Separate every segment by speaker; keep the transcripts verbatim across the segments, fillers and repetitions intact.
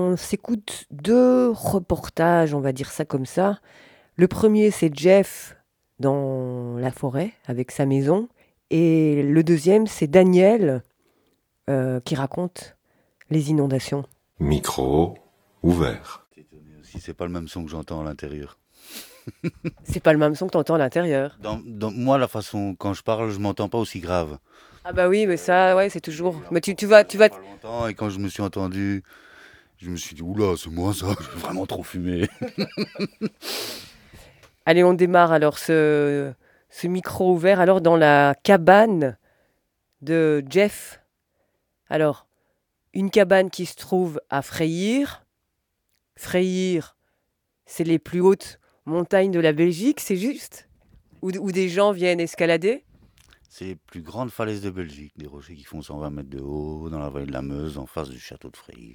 Speaker 1: on s'écoute deux reportages, on va dire ça comme ça. Le premier, c'est Jeff dans la forêt avec sa maison. Et le deuxième, c'est Daniel euh, qui raconte les inondations.
Speaker 2: Micro ouvert.
Speaker 3: Si c'est pas le même son que j'entends à l'intérieur.
Speaker 1: C'est pas le même son que t'entends à l'intérieur.
Speaker 3: Dans, dans moi, la façon quand je parle, je m'entends pas aussi grave.
Speaker 1: Ah bah oui, mais ça, ouais, c'est toujours... Mais tu, tu vas... Tu vas...
Speaker 3: Pas longtemps, et quand je me suis entendu, je me suis dit, oula, c'est moi ça, j'ai vraiment trop fumé.
Speaker 1: Allez, on démarre alors ce, ce micro ouvert alors dans la cabane de Jeff. Alors, une cabane qui se trouve à Freyr. Freyr, c'est les plus hautes montagnes de la Belgique, c'est juste où, où des gens viennent escalader.
Speaker 3: C'est les plus grandes falaises de Belgique, des rochers qui font cent vingt mètres de haut, dans la vallée de la Meuse, en face du château de Freyr.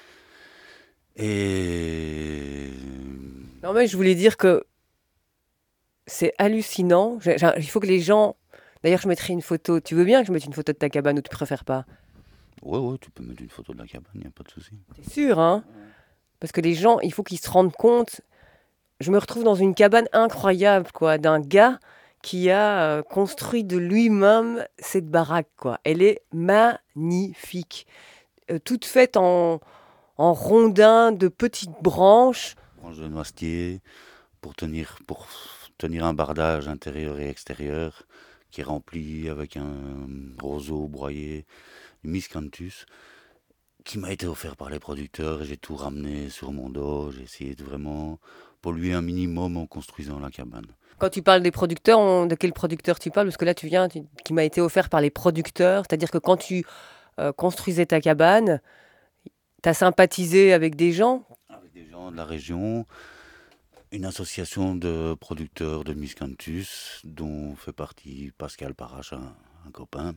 Speaker 3: Et...
Speaker 1: Non mais je voulais dire que c'est hallucinant. J'ai- j'ai- Il faut que les gens... D'ailleurs, je mettrai une photo. Tu veux bien que je mette une photo de ta cabane ou tu préfères pas?
Speaker 3: Ouais, ouais, tu peux mettre une photo de la cabane, y a pas de souci.
Speaker 1: T'es sûr, hein? Parce que les gens, il faut qu'ils se rendent compte. Je me retrouve dans une cabane incroyable, quoi, d'un gars qui a euh, construit de lui-même cette baraque, quoi. Elle est magnifique. Euh, toute faite en, en rondins de petites branches.
Speaker 3: Branche de noisetier pour tenir, pour tenir un bardage intérieur et extérieur qui est rempli avec un roseau broyé, du miscanthus, qui m'a été offert par les producteurs et j'ai tout ramené sur mon dos. J'ai essayé de vraiment polluer un minimum en construisant la cabane.
Speaker 1: Quand tu parles des producteurs, on- de quel producteur tu parles? Parce que là, tu viens, tu- qui m'a été offert par les producteurs. C'est-à-dire que quand tu euh, construisais ta cabane, tu as sympathisé avec des gens.
Speaker 3: Avec des gens de la région, une association de producteurs de miscanthus dont fait partie Pascal Parache, un, un copain.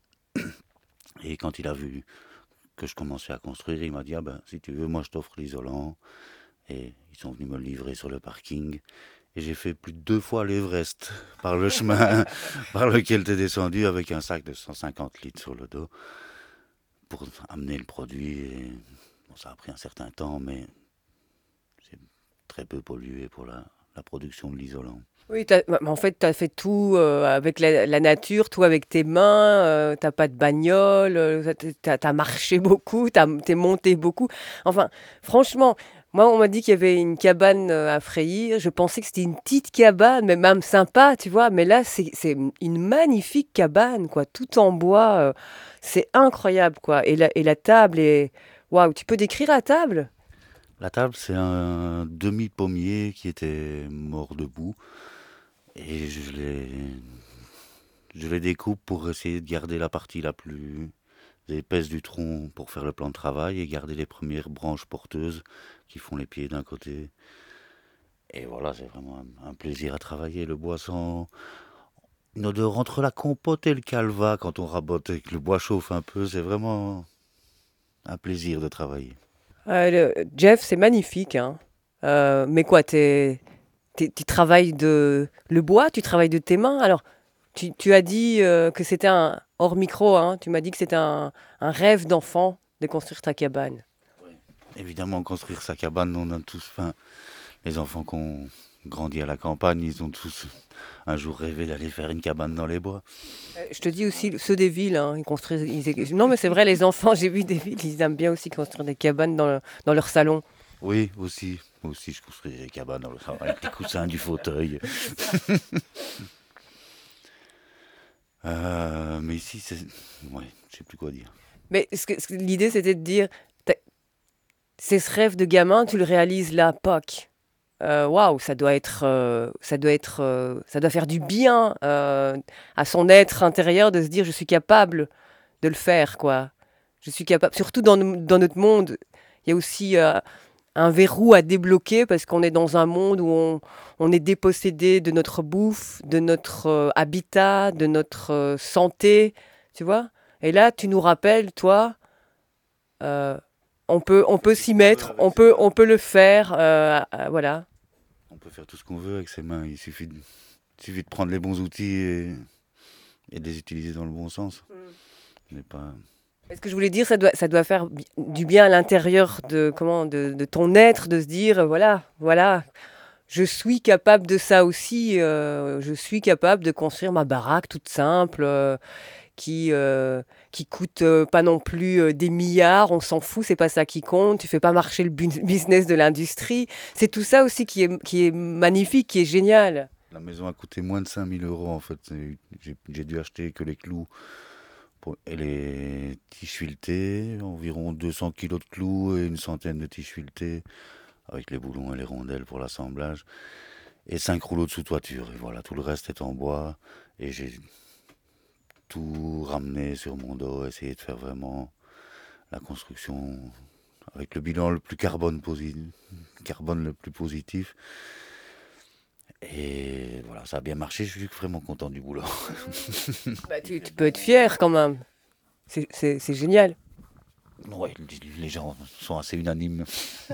Speaker 3: Et quand il a vu que je commençais à construire, il m'a dit ah ben, si tu veux, moi je t'offre l'isolant. Et ils sont venus me le livrer sur le parking. Et j'ai fait plus de deux fois l'Everest par le chemin par lequel tu es descendu avec un sac de cent cinquante litres sur le dos pour amener le produit. Et bon, ça a pris un certain temps, mais c'est très peu pollué pour la, la production de l'isolant.
Speaker 1: Oui, t'as- mais en fait, tu as fait tout euh, avec la, la nature, tout avec tes mains, euh, t'as pas de bagnole, euh, tu as marché beaucoup, tu es monté beaucoup. Enfin, franchement, moi, on m'a dit qu'il y avait une cabane euh, à Freyr. Je pensais que c'était une petite cabane, mais même sympa, tu vois. Mais là, c'est c'est une magnifique cabane, quoi, tout en bois. euh, c'est incroyable, quoi. Et la, et la table est... Waouh, tu peux décrire la table?
Speaker 3: La table, c'est un demi-pommier qui était mort debout. Et je les, je les découpe pour essayer de garder la partie la plus épaisse du tronc pour faire le plan de travail et garder les premières branches porteuses qui font les pieds d'un côté. Et voilà, c'est vraiment un, un plaisir à travailler. Le bois sent une odeur entre la compote et le calva quand on rabote et que le bois chauffe un peu. C'est vraiment un plaisir de travailler.
Speaker 1: Euh, le- Jeff, c'est magnifique, hein. Euh, mais quoi, t'es, t'es- tu travailles de le bois, tu travailles de tes mains. Alors, tu, tu as dit euh, que c'était un hors micro, hein. Tu m'as dit que c'était un, un rêve d'enfant de construire ta cabane.
Speaker 3: Évidemment, construire sa cabane, on a tous, enfin, les enfants qui ont grandi à la campagne, ils ont tous un jour rêvé d'aller faire une cabane dans les bois.
Speaker 1: Euh, je te dis aussi ceux des villes, hein, ils construisent. ils- Non, mais c'est vrai, les enfants, j'ai vu des villes, ils aiment bien aussi construire des cabanes dans, le- dans leur salon.
Speaker 3: Oui, aussi. Moi aussi, je construis des cabanes dans le salon avec les coussins du fauteuil. Euh, mais ici, c'est... Ouais, je sais plus quoi dire.
Speaker 1: Mais ce que- ce que- l'idée, c'était de dire, t'as- c'est ce rêve de gamin, tu le réalises là, poc. Euh, Waouh, ça doit être, euh, ça doit être, euh, ça doit faire du bien euh, à son être intérieur de se dire je suis capable de le faire, quoi. Je suis capable. Surtout dans, no- dans notre monde, il y a aussi euh, un verrou à débloquer parce qu'on est dans un monde où on, on est dépossédé de notre bouffe, de notre euh, habitat, de notre euh, santé, tu vois. Et là, tu nous rappelles, toi, euh, on peut, on peut s'y mettre, on peut, on peut le faire, euh, euh, voilà.
Speaker 3: On peut faire tout ce qu'on veut avec ses mains. Il suffit de, il suffit de prendre les bons outils et, et de les utiliser dans le bon sens. On n'est pas...
Speaker 1: Ce que je voulais dire, ça doit, ça doit faire bi- du bien à l'intérieur de, comment, de, de ton être, de se dire, euh, voilà, voilà, je suis capable de ça aussi. Euh, je suis capable de construire ma baraque toute simple, euh, qui, euh, qui coûte euh, pas non plus euh, des milliards. On s'en fout, c'est pas ça qui compte. Tu fais pas marcher le bu- business de l'industrie. C'est tout ça aussi qui est, qui est magnifique, qui est génial.
Speaker 3: La maison a coûté moins de cinq mille euros en fait. C'est- J'ai j'ai dû acheter que les clous pour- et les tiges filetées, environ deux cents kilos de clous et une centaine de tiges filetées, avec les boulons et les rondelles pour l'assemblage, et cinq rouleaux de sous-toiture. Et voilà, tout le reste est en bois. Et j'ai tout ramené sur mon dos, essayer de faire vraiment la construction avec le bilan le plus carbone, posi- carbone le plus positif. Et voilà, ça a bien marché, je suis vraiment content du boulot.
Speaker 1: Bah, tu, tu peux être fier quand même. C'est c'est- c'est génial.
Speaker 3: Ouais, les gens sont assez unanimes.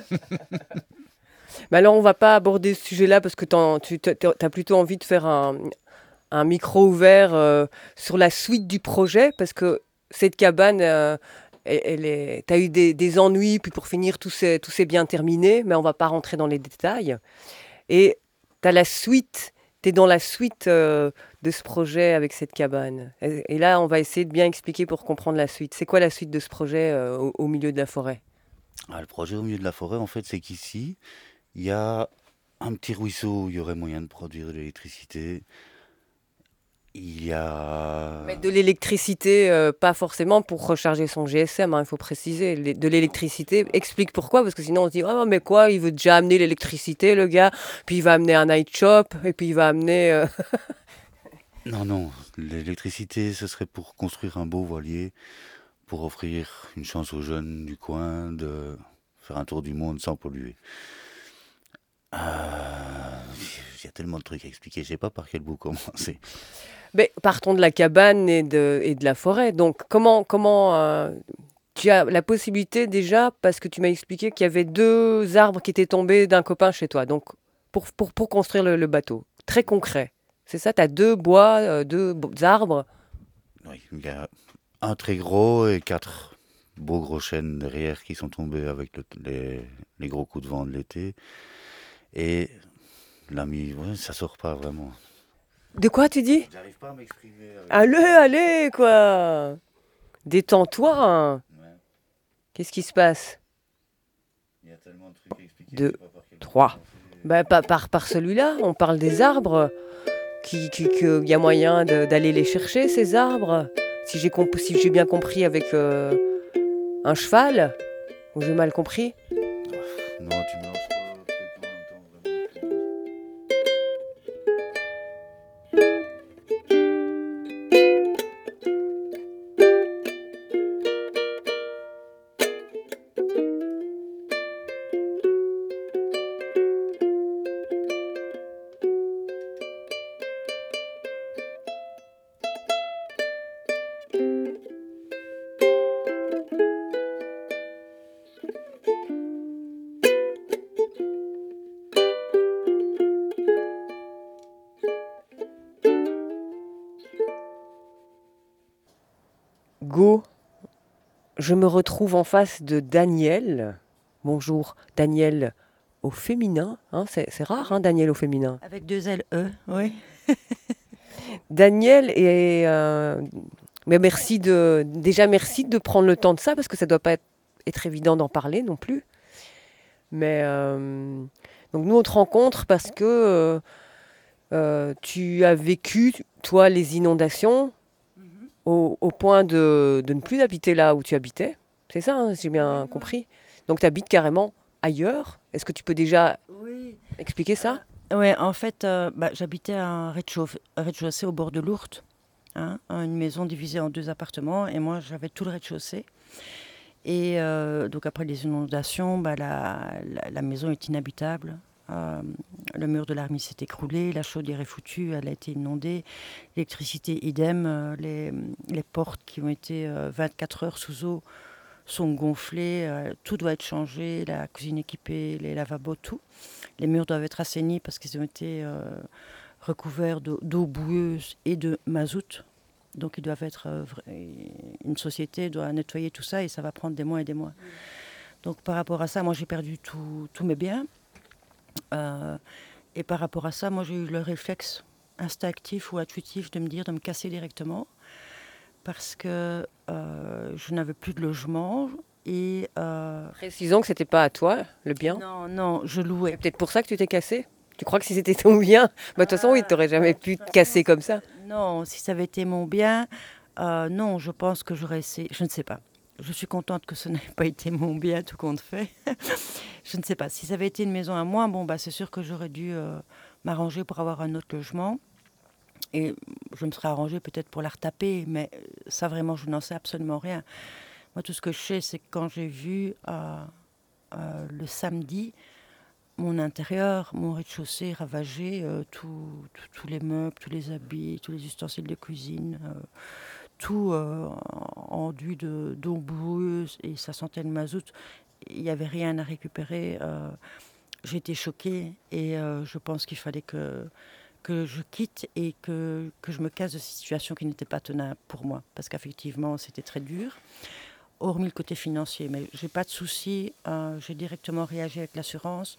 Speaker 1: Mais alors, on va pas aborder ce sujet-là parce que t'en- tu as plutôt envie de faire un, un micro ouvert euh, sur la suite du projet parce que cette cabane, euh, elle, elle est, t'as eu des, des ennuis, puis pour finir, tout s'est tout s'est bien terminé, mais on va pas rentrer dans les détails. Et tu as la suite, tu es dans la suite euh, de ce projet avec cette cabane. Et, et là, on va essayer de bien expliquer pour comprendre la suite. C'est quoi la suite de ce projet euh, au, au milieu de la forêt?
Speaker 3: Ah, le projet au milieu de la forêt, en fait, c'est qu'ici, il y a un petit ruisseau où il y aurait moyen de produire de l'électricité. Il y
Speaker 1: Mais
Speaker 3: a...
Speaker 1: de l'électricité, euh, pas forcément pour recharger son G S M, hein, il faut préciser. Les- De l'électricité, explique pourquoi, parce que sinon on se dit, oh mais quoi, il veut déjà amener l'électricité, le gars, puis il va amener un night shop, et puis il va amener... euh,
Speaker 3: Non, non, l'électricité, ce serait pour construire un beau voilier, pour offrir une chance aux jeunes du coin de faire un tour du monde sans polluer. Euh, Il y a tellement de trucs à expliquer, je sais pas par quel bout commencer.
Speaker 1: Mais partons de la cabane et de, et de la forêt. Donc, comment, comment euh, tu as la possibilité déjà, parce que tu m'as expliqué qu'il y avait deux arbres qui étaient tombés d'un copain chez toi, donc pour, pour, pour construire le, le bateau. Très concret. C'est ça, tu as deux bois, euh, deux bo- arbres.
Speaker 3: Oui, il y a un très gros et quatre beaux gros chênes derrière qui sont tombés avec le- les, les gros coups de vent de l'été. Et l'ami, ouais, ça sort pas vraiment.
Speaker 1: De quoi tu dis?
Speaker 3: J'arrive pas à m'exprimer avec...
Speaker 1: Allez, allez, quoi. Détends-toi, hein.
Speaker 3: Ouais,
Speaker 1: Qu'est-ce qui se passe?
Speaker 3: il y a tellement de trucs à expliquer, je
Speaker 1: Deux,
Speaker 3: sais pas par quel bout
Speaker 1: trois.
Speaker 3: commencer.
Speaker 1: Ben, pas par, par celui-là, on parle des arbres. Qui, qui, qu'il y a moyen de- d'aller les chercher, ces arbres. Si j'ai comp- si j'ai bien compris avec euh, un cheval, ou j'ai mal compris.
Speaker 3: Non, tu mélanges pas le truc en même temps, vraiment.
Speaker 1: Go, je me retrouve en face de Daniel. Bonjour, Daniel au féminin. Hein, c'est, c'est rare, hein, Daniel au féminin.
Speaker 4: Avec deux L E, oui.
Speaker 1: Daniel est... euh, mais merci de... Déjà, merci de prendre le temps de ça, parce que ça doit pas être, être évident d'en parler non plus. Mais... euh, donc nous, on te rencontre parce que euh, euh, tu as vécu, toi, les inondations au, au point de, de ne plus habiter là où tu habitais. C'est ça, hein, si j'ai bien compris. Donc tu habites carrément ailleurs. Est-ce que tu peux déjà
Speaker 4: Oui.
Speaker 1: expliquer ça?
Speaker 4: Ouais, en fait, euh, bah, j'habitais à un rez-de-chaussée, rez-de-chaussée au bord de l'Ourthe, hein, une maison divisée en deux appartements, et moi j'avais tout le rez-de-chaussée. Et euh, donc après les inondations, bah, la, la, la maison est inhabitable. Euh, le mur de l'armée s'est écroulé, la chaudière est foutue, elle a été inondée, l'électricité idem, euh, les, les portes qui ont été euh, vingt-quatre heures sous eau sont gonflées, euh, tout doit être changé, la cuisine équipée, les lavabos, tout. Les murs doivent être assainis parce qu'ils ont été euh, recouverts d'eau, d'eau boueuse et de mazout. Donc ils doivent être... euh, vra- une société doit nettoyer tout ça et ça va prendre des mois et des mois. Donc par rapport à ça, moi j'ai perdu tout- tous mes biens. Euh, et par rapport à ça, moi j'ai eu le réflexe instinctif ou intuitif de me dire de me casser directement parce que euh, je n'avais plus de logement et euh,
Speaker 1: Précisons que c'était pas à toi, le bien.
Speaker 4: non, non, je
Speaker 1: C'est
Speaker 4: louais.
Speaker 1: peut-être pour ça que tu t'es cassé. Tu crois que si c'était ton bien, bah, de toute façon, oui,
Speaker 4: Ah,
Speaker 1: t'aurais jamais
Speaker 4: bah, de
Speaker 1: pu
Speaker 4: toute
Speaker 1: te casser
Speaker 4: façon,
Speaker 1: comme ça.
Speaker 4: non, si ça avait été mon bien, euh, non, je pense que j'aurais essayé. Je ne sais pas. Je suis contente que ce n'ait pas été mon bien, tout compte fait. Je ne sais pas. Si ça avait été une maison à moi, bon, bah, c'est sûr que j'aurais dû euh, m'arranger pour avoir un autre logement. Et je me serais arrangée peut-être pour la retaper, mais euh, ça vraiment, je n'en sais absolument rien. Moi, tout ce que je sais, c'est que quand j'ai vu euh, euh, le samedi mon intérieur, mon rez-de-chaussée ravagé, euh, tout- tout- tous les meubles, tous les habits, tous les ustensiles de cuisine, euh, tout euh, enduit de, d'eau boueuse et ça sentait le mazout. Il n'y avait rien à récupérer. euh, J'ai été choquée et euh, je pense qu'il fallait que, que je quitte et que, que je me casse de cette situation qui n'était pas tenable pour moi. Parce qu'effectivement, c'était très dur, hormis le côté financier. Mais j'ai pas de souci. euh, j'ai directement réagi avec l'assurance.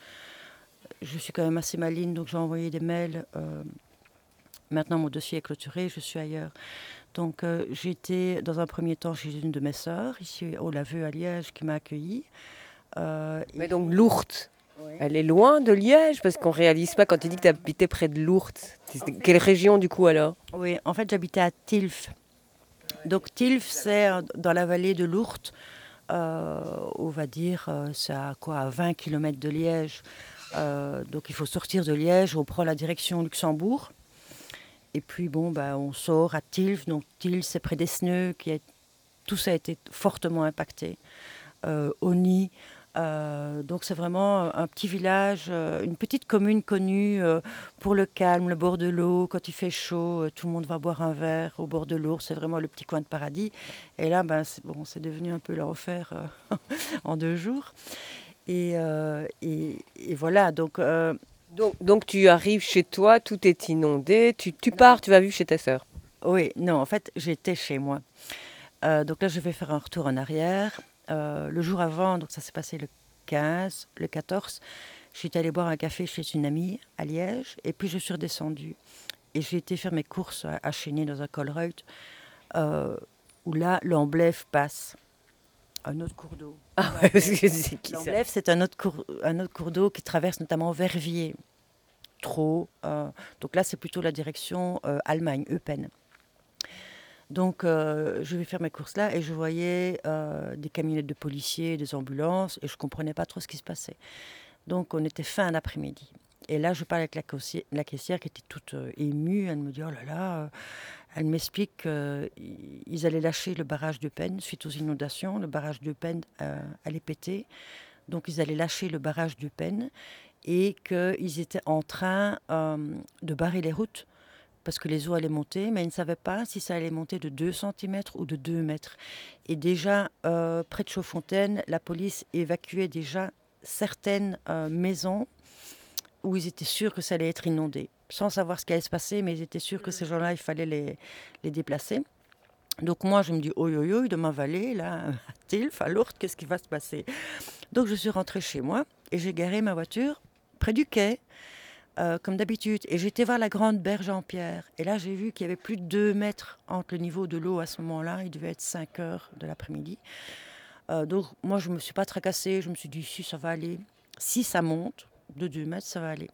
Speaker 4: Je suis quand même assez maligne, donc j'ai envoyé des mails. euh, Maintenant, mon dossier est clôturé, je suis ailleurs. Donc, euh, j'ai été dans un premier temps chez une de mes sœurs, ici au Laveux à Liège, qui m'a accueillie. Euh,
Speaker 1: Mais
Speaker 4: et-
Speaker 1: donc, Lourdes,
Speaker 4: Ouais.
Speaker 1: elle est loin de Liège, parce qu'on réalise pas quand tu dis que tu habitais près de Lourdes. C'est-
Speaker 4: En fait-
Speaker 1: Quelle région, du coup, alors?
Speaker 4: Oui, en fait, j'habitais à Tilf. Donc, Tilf, c'est euh, dans la vallée de Lourdes. Euh, on va dire, euh, c'est à quoi, à vingt kilomètres de Liège. Euh, donc, il faut sortir de Liège, on prend la direction Luxembourg. Et puis, bon, bah, on sort à Tilf. Donc, Tilf, c'est près d'Esneux, qui est, tout ça a été fortement impacté. Euh, Oni. Euh, donc c'est vraiment un petit village, euh, une petite commune connue euh, pour le calme, le bord de l'eau. Quand il fait chaud, euh, tout le monde va boire un verre au bord de l'eau. C'est vraiment le petit coin de paradis. Et là, ben, c'est, bon, c'est devenu un peu l'enfer euh, en deux jours. Et, euh, et, et voilà, donc euh,
Speaker 1: Donc, donc, tu arrives chez toi, tout est inondé, tu, tu pars, tu vas vivre chez ta sœur.
Speaker 4: oui, non, en fait, j'étais chez moi. Euh, donc là, je vais faire un retour en arrière. Euh, le jour avant, donc ça s'est passé le quinze, le quatorze, je suis allée boire un café chez une amie à Liège, et puis je suis redescendue. Et j'ai été faire mes courses à, à Chénier dans un Colruyt, euh, où là, l'Amblève passe. Un autre cours d'eau.
Speaker 1: Ah ouais, parce que c'est qui ça?
Speaker 4: L'Amblève, c'est un autre cours, un autre cours d'eau qui traverse notamment Verviers, Trot. euh, donc là, c'est plutôt la direction euh, Allemagne, Eupen. Donc, euh, je vais faire mes courses là et je voyais euh, des camionnettes de policiers, des ambulances et je ne comprenais pas trop ce qui se passait. Donc, on était fin d'après-midi. Et là, je parle avec la, caissière, la caissière qui était toute euh, émue. Elle me dit, oh là là, euh, elle m'explique qu'ils allaient lâcher le barrage de Peine suite aux inondations. Le barrage de Peine euh, allait péter. Donc, ils allaient lâcher le barrage de Peine et qu'ils étaient en train euh, de barrer les routes parce que les eaux allaient monter, mais ils ne savaient pas si ça allait monter de deux centimètres ou de deux mètres. Et déjà, euh, près de Chaudfontaine, la police évacuait déjà certaines euh, maisons où ils étaient sûrs que ça allait être inondé, sans savoir ce qui allait se passer, mais ils étaient sûrs que ces gens-là, il fallait les, les déplacer. Donc moi, je me dis, oi, oi, oi, de ma vallée, là, à Tilf, à Lourdes, qu'est-ce qui va se passer? Donc je suis rentrée chez moi et j'ai garé ma voiture près du quai, euh, comme d'habitude. Et j'étais voir la grande berge en pierre. Et là, j'ai vu qu'il y avait plus de deux mètres entre le niveau de l'eau à ce moment-là. Il devait être cinq heures de l'après-midi. Euh, donc moi, je ne me suis pas tracassée. Je me suis dit, si, ça va aller. Si ça monte de deux mètres, ça va aller.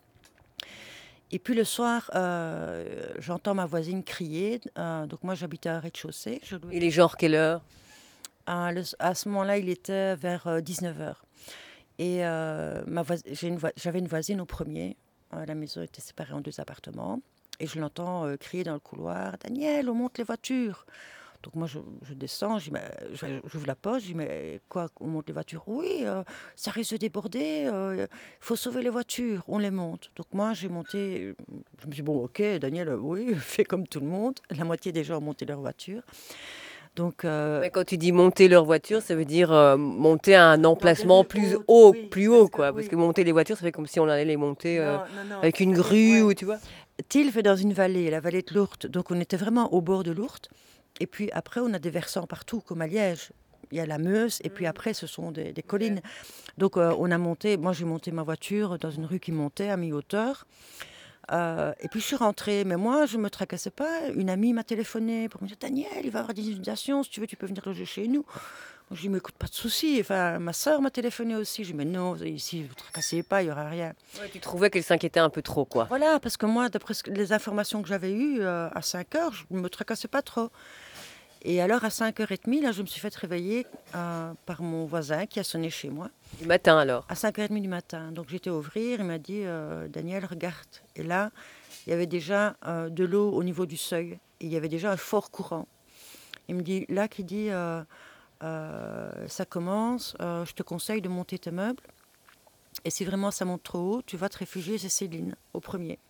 Speaker 4: Et puis le soir, euh, j'entends ma voisine crier. Euh, donc moi, j'habitais à rez-de-chaussée. Je louais-
Speaker 1: Il est genre quelle heure?
Speaker 4: À, le- à ce moment-là, il était vers euh, dix-neuf heures. Et euh, ma vois- j'ai une voi- j'avais une voisine au premier. Euh, la maison était séparée en deux appartements. Et je l'entends euh, crier dans le couloir, Daniel, on monte les voitures. Donc moi, je, je descends, je dis, mais, je- j'ouvre la porte, je dis, mais quoi, on monte les voitures? Oui, euh, ça risque de déborder, il faut sauver les voitures, on les monte. Donc moi, j'ai monté, je me suis dit, bon, ok, Daniel, euh, oui, fais comme tout le monde. La moitié des gens ont monté leur voiture. Donc, euh,
Speaker 1: Mais quand tu dis monter leur voiture, ça veut dire euh, monter à un emplacement
Speaker 4: des
Speaker 1: plus
Speaker 4: hautes,
Speaker 1: haut,
Speaker 4: oui,
Speaker 1: plus
Speaker 4: parce
Speaker 1: haut,
Speaker 4: que-
Speaker 1: quoi. Parce
Speaker 4: oui.
Speaker 1: que monter les voitures, ça fait comme si on allait les monter euh,
Speaker 4: non, non, non,
Speaker 1: avec une
Speaker 4: c'était-
Speaker 1: grue,
Speaker 4: ouais.
Speaker 1: ou tu vois.
Speaker 4: Tilf est dans une vallée, la vallée de l'Ourthe. Donc, on était vraiment au bord de l'Ourthe. Et puis après, on a des versants partout, comme à Liège. Il y a la Meuse, et puis après, ce sont des, des collines. Donc, euh, on a monté, moi, j'ai monté ma voiture dans une rue qui montait à mi-hauteur. Euh, et puis, je suis rentrée. Mais moi, je ne me tracassais pas. Une amie m'a téléphoné pour me dire, Daniel, il va y avoir des inondations. Si tu veux, tu peux venir loger chez nous. Moi, je dis, mais écoute, pas de souci. Enfin, ma soeur m'a téléphoné aussi. Je dis, mais non, ici, ne vous tracassez pas, il n'y aura rien.
Speaker 1: Ouais, tu trouvais qu'elle s'inquiétait un peu trop, quoi.
Speaker 4: Voilà, parce que moi, d'après les informations que j'avais eues, euh, à cinq heures, je ne me tracassais pas trop. Et alors, à cinq heures trente, là, je me suis fait réveiller euh, par mon voisin qui a sonné chez moi.
Speaker 1: Du matin, alors.
Speaker 4: À cinq heures trente du matin. Donc, j'étais ouvrir, il m'a dit, euh, Daniel, regarde. Et là, il y avait déjà euh, de l'eau au niveau du seuil. Et il y avait déjà un fort courant. Il me dit, là, qui dit, euh, euh, ça commence, euh, je te conseille de monter tes meubles. Et si vraiment ça monte trop haut, tu vas te réfugier chez Céline, au premier.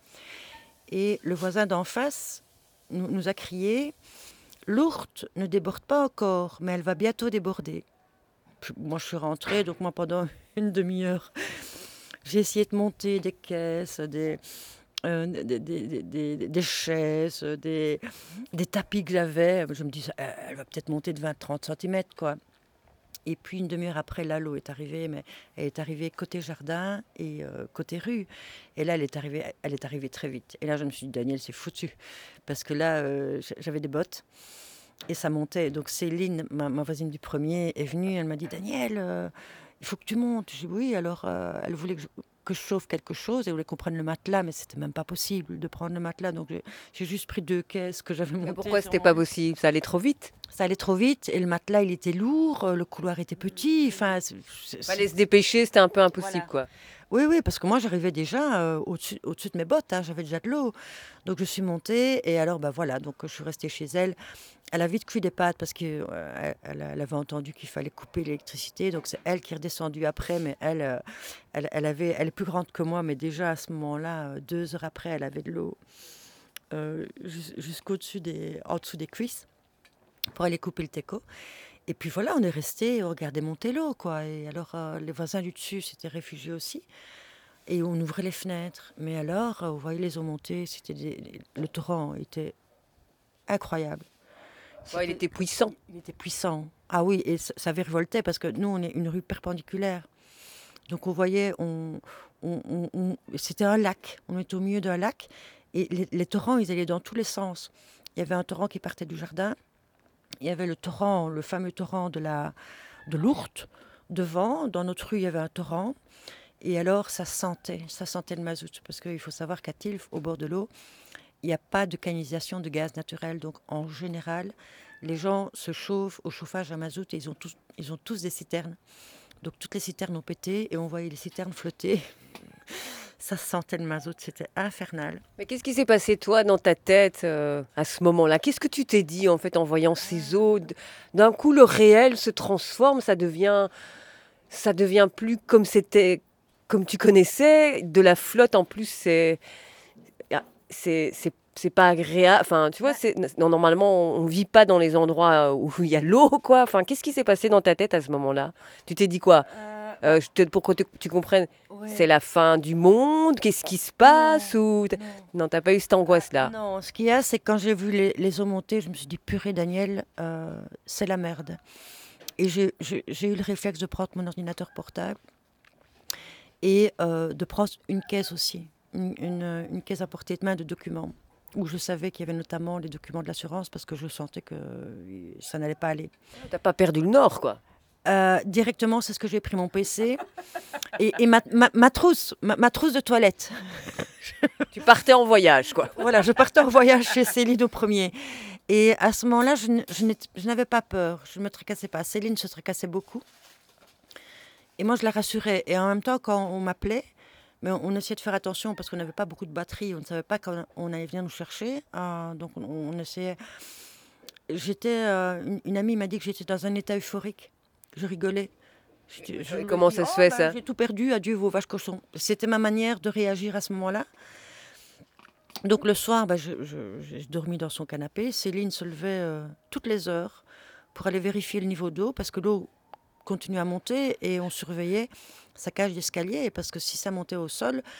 Speaker 4: Et le voisin d'en face nous, nous a crié, l'Ourthe ne déborde pas encore, mais elle va bientôt déborder. Puis, moi, je suis rentrée, donc moi, pendant une demi-heure, j'ai essayé de monter des caisses, des, euh, des, des, des, des, des chaises, des, des tapis que j'avais. Je me dis, elle va peut-être monter de vingt à trente centimètres, quoi. Et puis, une demi-heure après, là, l'eau est arrivée, mais elle est arrivée côté jardin et euh, côté rue. Et là, elle est, arrivée, elle est arrivée très vite. Et là, je me suis dit, Daniel, c'est foutu. Parce que là, euh, j'avais des bottes et ça montait. Donc, Céline, ma, ma voisine du premier, est venue. Elle m'a dit, Daniel, euh, il faut que tu montes. J'ai dit, oui. Alors, euh, elle voulait que je, que je chauffe quelque chose. Elle voulait qu'on prenne le matelas, mais c'était même pas possible de prendre le matelas. Donc, j'ai, j'ai juste pris deux caisses que j'avais montées.
Speaker 1: Mais pourquoi c'était pas possible? Ça allait trop vite?
Speaker 4: Ça allait trop vite et le matelas, il était lourd, le couloir était petit. Enfin,
Speaker 1: il fallait se dépêcher, c'était un peu impossible, voilà. Quoi.
Speaker 4: Oui, oui, parce que moi, j'arrivais déjà euh, au-dessus, au-dessus de mes bottes, hein, j'avais déjà de l'eau. Donc, je suis montée et alors, ben voilà, donc je suis restée chez elle. Elle a vite cuit des pâtes parce qu'elle euh, elle, elle avait entendu qu'il fallait couper l'électricité. Donc, c'est elle qui est redescendue après, mais elle, euh, elle, elle, avait, elle est plus grande que moi, mais déjà à ce moment-là, euh, deux heures après, elle avait de l'eau euh, jusqu'au-dessus des, en dessous des cuisses, pour aller couper le teco. Et puis voilà, on est resté, on regardait monter l'eau, quoi. Et alors, euh, les voisins du dessus s'étaient réfugiés aussi. Et on ouvrait les fenêtres. Mais alors, euh, vous voyez les eaux monter, c'était des... le torrent était incroyable.
Speaker 1: Ouais, il était puissant.
Speaker 4: Il était puissant. Ah oui, et ça, ça virevoltait parce que nous, on est une rue perpendiculaire. Donc on voyait, on, on, on, on... c'était un lac. On était au milieu d'un lac. Et les, les torrents, ils allaient dans tous les sens. Il y avait un torrent qui partait du jardin. Il y avait le torrent, le fameux torrent de, la, de l'Ourthe, devant. Dans notre rue, il y avait un torrent. Et alors, ça sentait, ça sentait le mazout. Parce qu'il faut savoir qu'à Tilf, au bord de l'eau, il n'y a pas de canalisation de gaz naturel. Donc, en général, les gens se chauffent au chauffage à mazout et ils ont tous, ils ont tous des citernes. Donc, toutes les citernes ont pété et on voyait les citernes flotter. Ça sentait le mazout, c'était infernal.
Speaker 1: Mais qu'est-ce qui s'est passé, toi, dans ta tête euh, à ce moment-là? Qu'est-ce que tu t'es dit, en fait, en voyant ces eaux? D'un coup, le réel se transforme, ça devient, ça devient plus comme c'était, comme tu connaissais. De la flotte, en plus, c'est, c'est, c'est, c'est pas agréable. Enfin, tu vois, c'est, non, normalement, on vit pas dans les endroits où il y a l'eau, quoi. Enfin, qu'est-ce qui s'est passé dans ta tête à ce moment-là? Tu t'es dit quoi? Euh, je te, pour que tu, tu comprennes, ouais. C'est la fin du monde? Qu'est-ce qui se passe? Non, ou non. Non, t'as pas eu cette angoisse-là?
Speaker 4: Non, ce qu'il y a, c'est que quand j'ai vu les, les eaux monter, je me suis dit, purée, Daniel, euh, c'est la merde. Et j'ai, j'ai, j'ai eu le réflexe de prendre mon ordinateur portable et euh, de prendre une caisse aussi, une, une, une caisse à portée de main de documents, où je savais qu'il y avait notamment les documents de l'assurance parce que je sentais que ça n'allait pas aller.
Speaker 1: T'as pas perdu le nord, quoi?
Speaker 4: Euh, directement, c'est ce que j'ai pris mon P C et, et ma, ma, ma trousse, ma, ma trousse de toilette.
Speaker 1: Tu partais en voyage, quoi.
Speaker 4: Voilà, je partais en voyage chez Céline au premier. Et à ce moment-là, je, je, je n'avais pas peur, je ne me tracassais pas. Céline se tracassait beaucoup. Et moi, je la rassurais. Et en même temps, quand on m'appelait, mais on, on essayait de faire attention parce qu'on n'avait pas beaucoup de batterie. On ne savait pas quand on allait venir nous chercher. Euh, donc, on, on essayait. J'étais, euh, une, une amie m'a dit que j'étais dans un état euphorique. Je rigolais.
Speaker 1: Je, je Comment ça dis, se fait, oh, ça ben,
Speaker 4: j'ai tout perdu, adieu vos vaches cochons. C'était ma manière de réagir à ce moment-là. Donc le soir, ben, je, je, j'ai dormi dans son canapé. Céline se levait euh, toutes les heures pour aller vérifier le niveau d'eau, parce que l'eau continuait à monter et on surveillait sa cage d'escalier, parce que si ça montait au sol,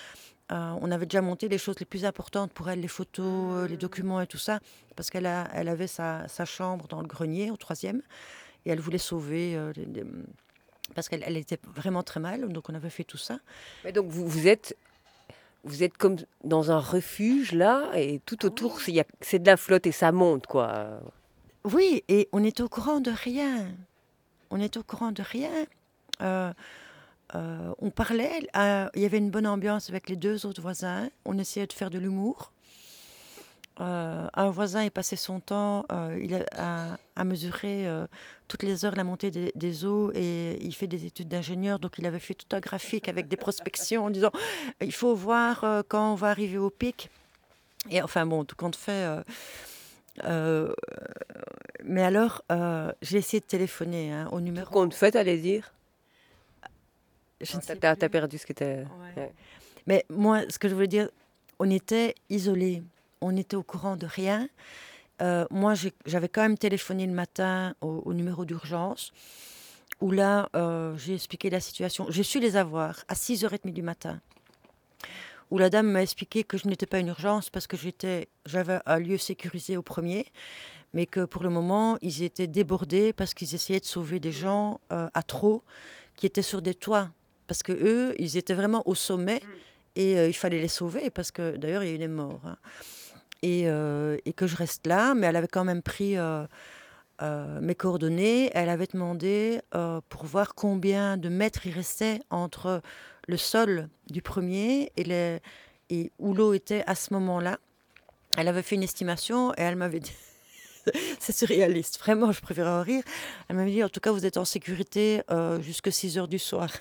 Speaker 4: Euh, on avait déjà monté les choses les plus importantes pour elle, les photos, euh, les documents et tout ça, parce qu'elle a, elle avait sa, sa chambre dans le grenier, au troisième, et elle voulait sauver, euh, les- les- parce qu'elle elle était vraiment très mal, donc on avait fait tout ça.
Speaker 1: Mais donc vous, vous êtes vous êtes comme dans un refuge là et tout autour c'est il y a- c'est de la flotte et ça monte quoi.
Speaker 4: Oui, et on est au courant de rien. On est au courant de rien. Euh, euh, on parlait, euh, il y avait une bonne ambiance avec les deux autres voisins. On essayait de faire de l'humour. Euh, un voisin est passé son temps, euh, il a, à, à mesurer euh, toutes les heures la montée des, des eaux et il fait des études d'ingénieur. Donc il avait fait tout un graphique avec des prospections en disant il faut voir euh, quand on va arriver au pic. Et enfin bon, tout compte fait. euh, euh, mais alors, euh, j'ai essayé de téléphoner hein, au numéro.
Speaker 1: Compte fait, allez dire.
Speaker 4: Je ne
Speaker 1: T'as
Speaker 4: sais
Speaker 1: t'as-
Speaker 4: plus.
Speaker 1: t'as perdu ce que t'as.
Speaker 4: Ouais.
Speaker 1: Ouais.
Speaker 4: Mais moi, ce que je voulais dire, on était isolés. On était au courant de rien. Euh, moi, j'ai- j'avais quand même téléphoné le matin au, au numéro d'urgence, où là, euh, j'ai expliqué la situation. J'ai su les avoir à six heures trente du matin, où la dame m'a expliqué que je n'étais pas une urgence parce que j'étais, j'avais un lieu sécurisé au premier, mais que pour le moment, ils étaient débordés parce qu'ils essayaient de sauver des gens euh, à trop qui étaient sur des toits. Parce que eux, ils étaient vraiment au sommet et euh, il fallait les sauver parce que d'ailleurs, il y a eu des morts. hein. Et, euh, et que je reste là, mais elle avait quand même pris euh, euh, mes coordonnées. Elle avait demandé euh, pour voir combien de mètres il restait entre le sol du premier et, les, et où l'eau était à ce moment-là. Elle avait fait une estimation et elle m'avait dit, c'est surréaliste, vraiment, je préfère en rire. Elle m'avait dit, en tout cas, vous êtes en sécurité euh, jusqu'à six heures du soir.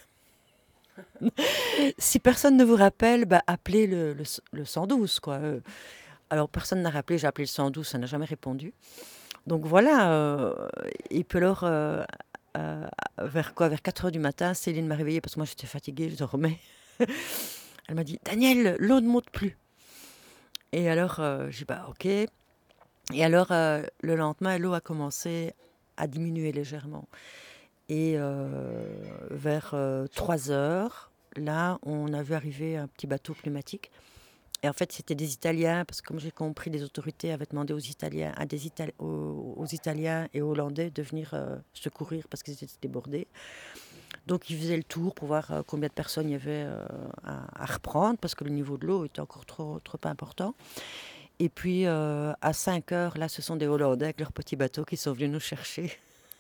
Speaker 4: Si personne ne vous rappelle, bah, appelez le, le, le cent douze, quoi. Euh, Alors, personne n'a rappelé, j'ai appelé le cent douze, ça n'a jamais répondu. Donc voilà, euh, et puis alors, euh, euh, vers quoi, vers quatre heures du matin, Céline m'a réveillée parce que moi j'étais fatiguée, je dormais. Elle m'a dit, Daniel, l'eau ne monte plus. Et alors, euh, j'ai dit, bah ok. Et alors, euh, le lendemain, l'eau a commencé à diminuer légèrement. Et euh, vers euh, trois heures, là, on a vu arriver un petit bateau pneumatique. Et en fait, c'était des Italiens, parce que comme j'ai compris, les autorités avaient demandé aux Italiens, à des Itali- aux, aux Italiens et aux Hollandais de venir euh, secourir parce qu'ils étaient débordés. Donc, ils faisaient le tour pour voir euh, combien de personnes il y avait euh, à, à reprendre, parce que le niveau de l'eau était encore trop, trop important. Et puis, euh, à cinq heures, là, ce sont des Hollandais avec leurs petits bateaux qui sont venus nous chercher.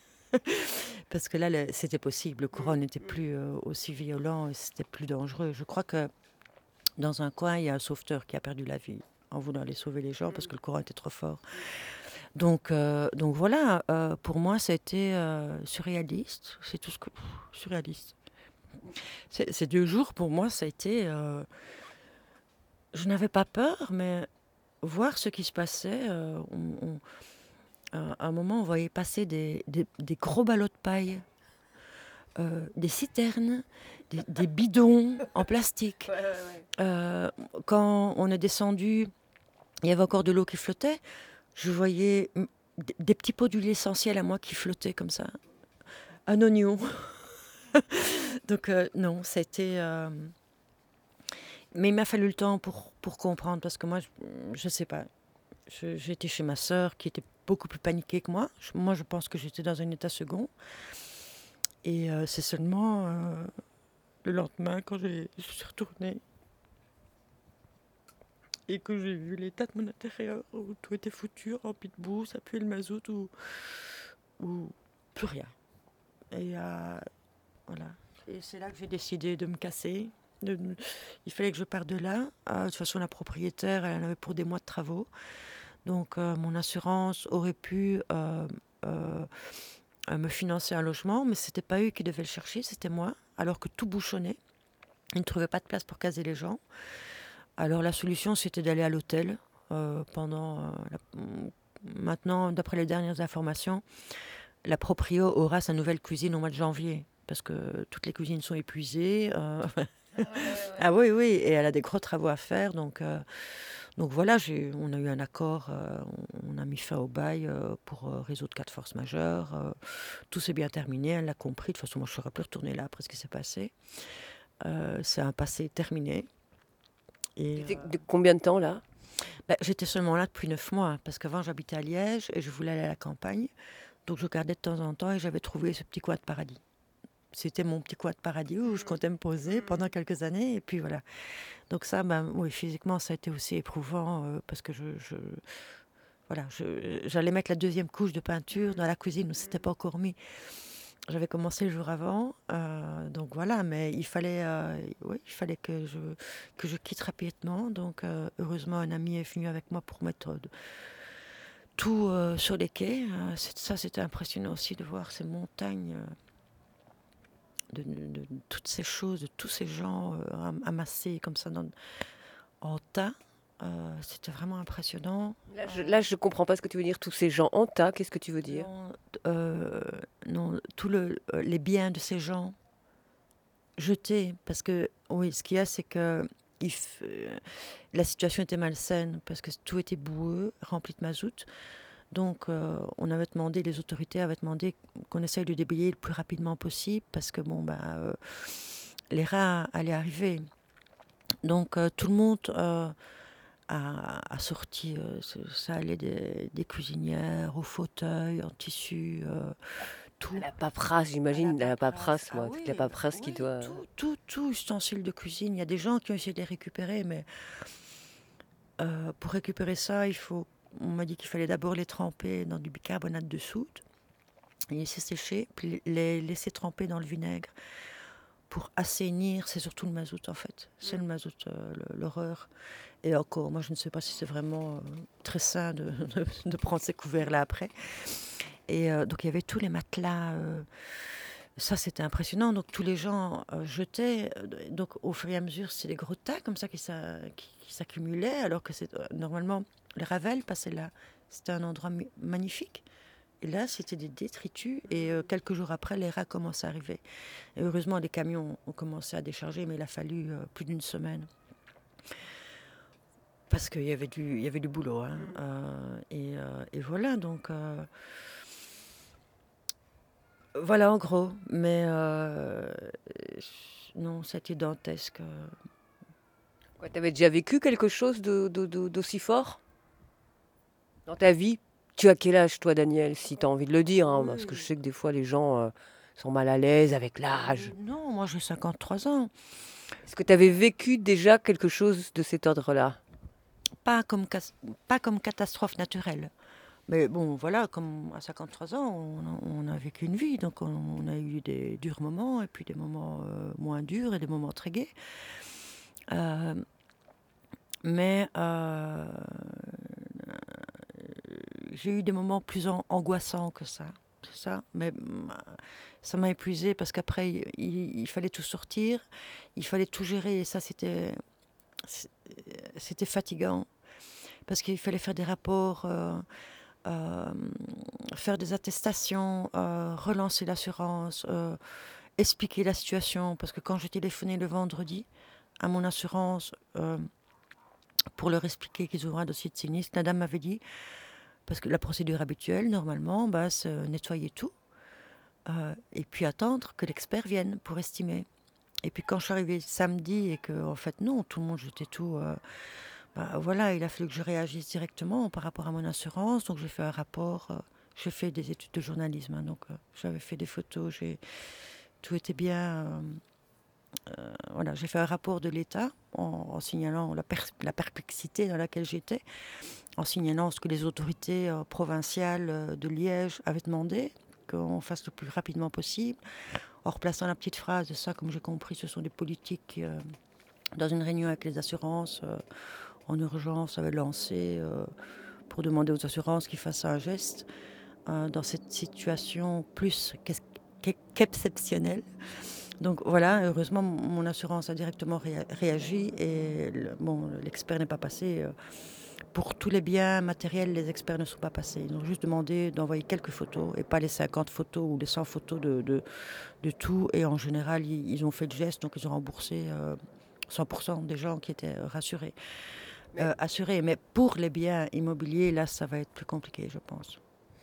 Speaker 4: Parce que là, le- c'était possible. Le courant n'était plus euh, aussi violent et c'était plus dangereux. Je crois que dans un coin, il y a un sauveteur qui a perdu la vie en voulant aller sauver les gens parce que le courant était trop fort. Donc, euh, donc voilà, euh, pour moi, ça a été euh, surréaliste. C'est tout ce que... pff, surréaliste. C'est- Ces deux jours, pour moi, ça a été... euh, je n'avais pas peur, mais voir ce qui se passait, euh, on- on- euh, à un moment, on voyait passer des, des- des gros ballots de paille, euh, des citernes, des, des bidons en plastique. Euh, quand on est descendu, il y avait encore de l'eau qui flottait. Je voyais mm, d- des petits pots d'huile essentielle à moi qui flottaient comme ça. Un oignon. Donc euh, non, c'était... euh, Mais il m'a fallu le temps pour, pour comprendre, parce que moi, je ne sais pas. Je- J'étais chez ma sœur qui était beaucoup plus paniquée que moi. Je- moi, je pense que j'étais dans un état second. Et euh, c'est seulement euh, le lendemain, quand j'ai- je suis retournée et que j'ai vu l'état de mon intérieur, où tout était foutu, rempli de boue, ça puait le mazout, ou, ou plus rien. Et euh, voilà. Et c'est là que j'ai décidé de me casser. De, de- il fallait que je parte de là. Euh, de toute façon, la propriétaire, elle en avait pour des mois de travaux. Donc, euh, mon assurance aurait pu euh, euh, euh, me financer un logement, mais c'était pas eux qui devaient le chercher, c'était moi. Alors que tout bouchonnait. Ils ne trouvaient pas de place pour caser les gens. Alors, la solution, c'était d'aller à l'hôtel euh, pendant... euh, la- Maintenant, d'après les dernières informations, la proprio aura sa nouvelle cuisine au mois de janvier, parce que toutes les cuisines sont épuisées. euh, Ah oui, oui, et elle a des gros travaux à faire, donc, euh, donc voilà, j'ai, on a eu un accord, euh, on, on a mis fin au bail euh, pour euh, résoudre cas de force majeure. euh, tout s'est bien terminé, elle l'a compris. De toute façon, moi, je ne serais plus retournée là après ce qui s'est passé. Euh, c'est un passé terminé. Et,
Speaker 1: C'était
Speaker 4: euh,
Speaker 1: de combien de temps là?
Speaker 4: ben, j'étais seulement là depuis neuf mois, parce qu'avant j'habitais à Liège et je voulais aller à la campagne. Donc je regardais de temps en temps et j'avais trouvé ce petit coin de paradis. C'était mon petit coin de paradis où je comptais me poser pendant quelques années. Et puis voilà. Donc ça, ben, oui, physiquement, ça a été aussi éprouvant euh, parce que je, je- voilà, je- j'allais mettre la deuxième couche de peinture dans la cuisine où c'était pas encore mis. J'avais commencé le jour avant, euh, donc voilà, mais il fallait, euh, oui, il fallait que je, que je quitte rapidement. Donc euh, heureusement, un ami est venu avec moi pour mettre de- tout euh, sur les quais. Euh, c'est- ça, c'était impressionnant aussi de voir ces montagnes, euh, de, de- de- de toutes ces choses, de tous ces gens euh, am- amassés comme ça dans- en tas. Euh, c'était vraiment impressionnant.
Speaker 1: Là, je, là, je comprends pas ce que tu veux dire. Tous ces gens en tas, qu'est-ce que tu veux dire?
Speaker 4: Non, euh, non, tous le, euh, les biens de ces gens jetés, parce que oui, ce qu'il y a, c'est que il f- euh, la situation était malsaine parce que tout était boueux, rempli de mazout. Donc, euh, on avait demandé, les autorités avaient demandé qu'on essaye de déblayer le plus rapidement possible parce que bon, bah, euh, les rats allaient arriver. Donc, euh, tout le monde euh, a, a sorti, euh, ce- ça allait des, des cuisinières aux fauteuils en tissu, euh,
Speaker 1: À
Speaker 4: tout.
Speaker 1: la paperasse,
Speaker 4: À la
Speaker 1: j'imagine, à la
Speaker 4: paperasse.
Speaker 1: paperasse,
Speaker 4: Ah
Speaker 1: moi, toute la
Speaker 4: oui,
Speaker 1: paperasse qui
Speaker 4: oui,
Speaker 1: doit.
Speaker 4: tout, tout, tout ustensile de cuisine. Il y a des gens qui ont essayé de les récupérer, mais euh, pour récupérer ça, il faut. On m'a dit qu'il fallait d'abord les tremper dans du bicarbonate de soude, les laisser sécher, puis les laisser tremper dans le vinaigre pour assainir. C'est surtout le mazout en fait. C'est le mazout, euh, le- l'horreur. Et encore, moi je ne sais pas si c'est vraiment euh, très sain de, de- de prendre ces couverts-là après. Et euh, donc il y avait tous les matelas. euh, Ça, c'était impressionnant. Donc, tous les gens euh, jetaient. euh, Donc, au fur et à mesure, c'est des gros tas comme ça qui, s'a- qui- qui s'accumulaient, alors que c'est, euh, normalement, les Ravel passaient là. C'était un endroit mi- magnifique. Et là, c'était des détritus. Et euh, quelques jours après, les rats commencent à arriver. Et heureusement, les camions ont commencé à décharger, mais il a fallu euh, plus d'une semaine. Parce qu'il y avait du, il y avait du boulot. Hein. Euh, et, euh, et voilà, donc. euh, Voilà, en gros. Mais euh, non, c'était dantesque.
Speaker 1: Quoi, t'avais déjà vécu quelque chose de, de- de- d'aussi fort dans ta vie? Tu as quel âge, toi, Daniel, si tu as envie de le dire, hein, parce que je
Speaker 4: Oui.
Speaker 1: sais que des fois, les gens euh, sont mal à l'aise avec l'âge.
Speaker 4: Euh, non, moi j'ai cinquante-trois ans.
Speaker 1: Est-ce que tu avais vécu déjà quelque chose de cet ordre-là?
Speaker 4: Pas comme, cas- pas comme catastrophe naturelle. Mais bon, voilà, comme à cinquante-trois ans, on a, on a vécu une vie. Donc on, on a eu des durs moments et puis des moments euh, moins durs et des moments très gais. Euh, mais euh, j'ai eu des moments plus an- angoissants que ça. C'est ça. Mais mm, ça m'a épuisé parce qu'après, il, il- il fallait tout sortir, il fallait tout gérer. Et ça, c'était, c'est- c'était fatigant parce qu'il fallait faire des rapports, euh, euh, faire des attestations, euh, relancer l'assurance, euh, expliquer la situation. Parce que quand j'ai téléphoné le vendredi à mon assurance euh, pour leur expliquer qu'ils ouvraient un dossier de sinistre, la dame m'avait dit, parce que la procédure habituelle, normalement, bah, c'est nettoyer tout euh, et puis attendre que l'expert vienne pour estimer. Et puis quand je suis arrivée samedi et que, en fait, non, tout le monde jetait tout. euh, bah, voilà, il a fallu que je réagisse directement par rapport à mon assurance. Donc j'ai fait un rapport. euh, j'ai fait des études de journalisme. Hein, donc euh, j'avais fait des photos. J'ai, tout était bien. euh, euh, voilà, j'ai fait un rapport de l'État en, en signalant la, per- la perplexité dans laquelle j'étais, en signalant ce que les autorités euh, provinciales euh, de Liège avaient demandé, qu'on fasse le plus rapidement possible, en replaçant la petite phrase de ça, comme j'ai compris, ce sont des politiques euh, dans une réunion avec les assurances euh, en urgence avaient lancé euh, pour demander aux assurances qu'ils fassent un geste euh, dans cette situation plus qu'es- qu'e- qu'exceptionnelle. Donc voilà, heureusement, mon mon assurance a directement réa- réagi et le- bon, l'expert n'est pas passé. euh, Pour tous les biens matériels, les experts ne sont pas passés. Ils ont juste demandé d'envoyer quelques photos et pas les cinquante photos ou les cent photos de, de, de tout. Et en général, ils, ils ont fait le geste, donc ils ont remboursé euh, cent pour cent des gens qui étaient rassurés.
Speaker 1: Mais
Speaker 4: Euh, assurés. Mais pour les biens immobiliers, là, ça va être plus compliqué, je pense.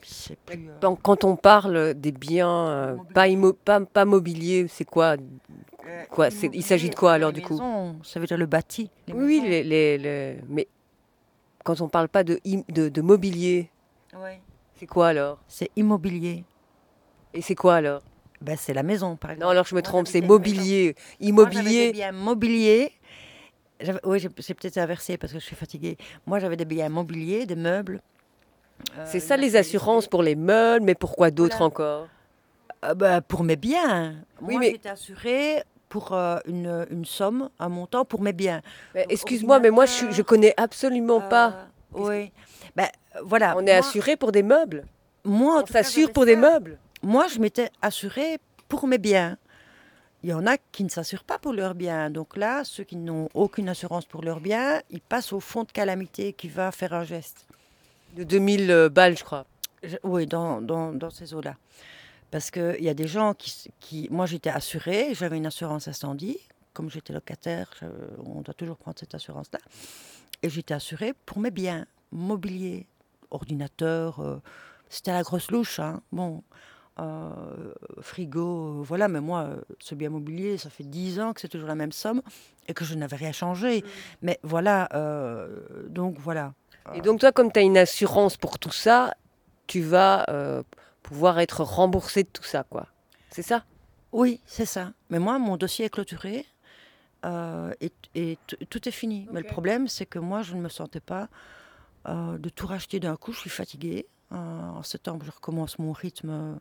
Speaker 4: c'est plus. euh,
Speaker 1: Donc, quand on parle des biens euh, pas, immo- pas, pas mobiliers, c'est quoi,
Speaker 4: euh,
Speaker 1: quoi c'est- Il s'agit de
Speaker 4: immobilier,
Speaker 1: quoi
Speaker 4: ça veut
Speaker 1: alors
Speaker 4: dire
Speaker 1: du
Speaker 4: les
Speaker 1: coup?
Speaker 4: maisons, ça veut dire le bâti. Les
Speaker 1: Oui, oui,
Speaker 4: maisons.
Speaker 1: les, les- les- mais quand on parle pas de, im- de, de mobilier,
Speaker 4: Ouais.
Speaker 1: c'est quoi alors?
Speaker 4: C'est immobilier.
Speaker 1: Et c'est quoi alors?
Speaker 4: Ben, c'est la maison, par
Speaker 1: Non,
Speaker 4: exemple.
Speaker 1: alors je me
Speaker 4: Moi,
Speaker 1: trompe, c'est
Speaker 4: j'habitais une maison.
Speaker 1: mobilier.
Speaker 4: Moi, j'avais des
Speaker 1: Immobilier,
Speaker 4: biens mobiliers. J'avais- Oui, j'ai j'ai peut-être inversé parce que je suis fatiguée. Moi, j'avais des biens mobiliers, des meubles. euh,
Speaker 1: c'est
Speaker 4: une
Speaker 1: ça les
Speaker 4: machine à
Speaker 1: assurances
Speaker 4: laver.
Speaker 1: pour les meubles, mais pourquoi d'autres
Speaker 4: Voilà.
Speaker 1: encore?
Speaker 4: Euh, ben, pour mes biens.
Speaker 1: Oui,
Speaker 4: Moi,
Speaker 1: mais
Speaker 4: j'étais assurée pour euh, une, une somme, un montant pour mes biens.
Speaker 1: mais
Speaker 4: Donc,
Speaker 1: excuse-moi, mais moi je, suis- je
Speaker 4: ordinateur.
Speaker 1: connais absolument pas.
Speaker 4: euh,
Speaker 1: Qu'est-ce que-
Speaker 4: oui. Ben, euh, voilà.
Speaker 1: On est
Speaker 4: Moi,
Speaker 1: assuré pour des meubles.
Speaker 4: moi, en
Speaker 1: On
Speaker 4: tout cas,
Speaker 1: s'assure
Speaker 4: j'avais
Speaker 1: pour des
Speaker 4: ça.
Speaker 1: meubles.
Speaker 4: Moi, je m'étais assurée pour mes biens. Il y en a qui ne s'assurent pas pour leurs biens. Donc là, ceux qui n'ont aucune assurance pour leurs biens, ils passent au fonds de calamité qui va faire un geste.
Speaker 1: De deux mille euh, balles, je crois.
Speaker 4: Je- oui, dans, dans, dans ces eaux-là. Parce qu'il y a des gens qui... s- qui moi, j'étais assurée, j'avais une assurance incendie. Comme j'étais locataire, je- on doit toujours prendre cette assurance-là. Et j'étais assurée pour mes biens, mobilier, ordinateur. euh, C'était à la grosse louche, hein. Bon, euh, frigo, euh, voilà. Mais moi, euh, ce bien mobilier, ça fait dix ans que c'est toujours la même somme et que je n'avais rien changé. Mais voilà, euh, donc voilà.
Speaker 1: Et donc toi, comme tu as une assurance pour tout ça, tu vas euh, pouvoir être remboursé de tout ça, quoi. C'est ça?
Speaker 4: Oui, c'est ça. Mais moi, mon dossier est clôturé euh, et, et t- tout est fini. Mais le
Speaker 1: Ok.
Speaker 4: problème, c'est que moi, je ne me sentais pas euh, de tout racheter d'un coup. Je suis fatiguée. Euh, en septembre, je recommence mon rythme euh,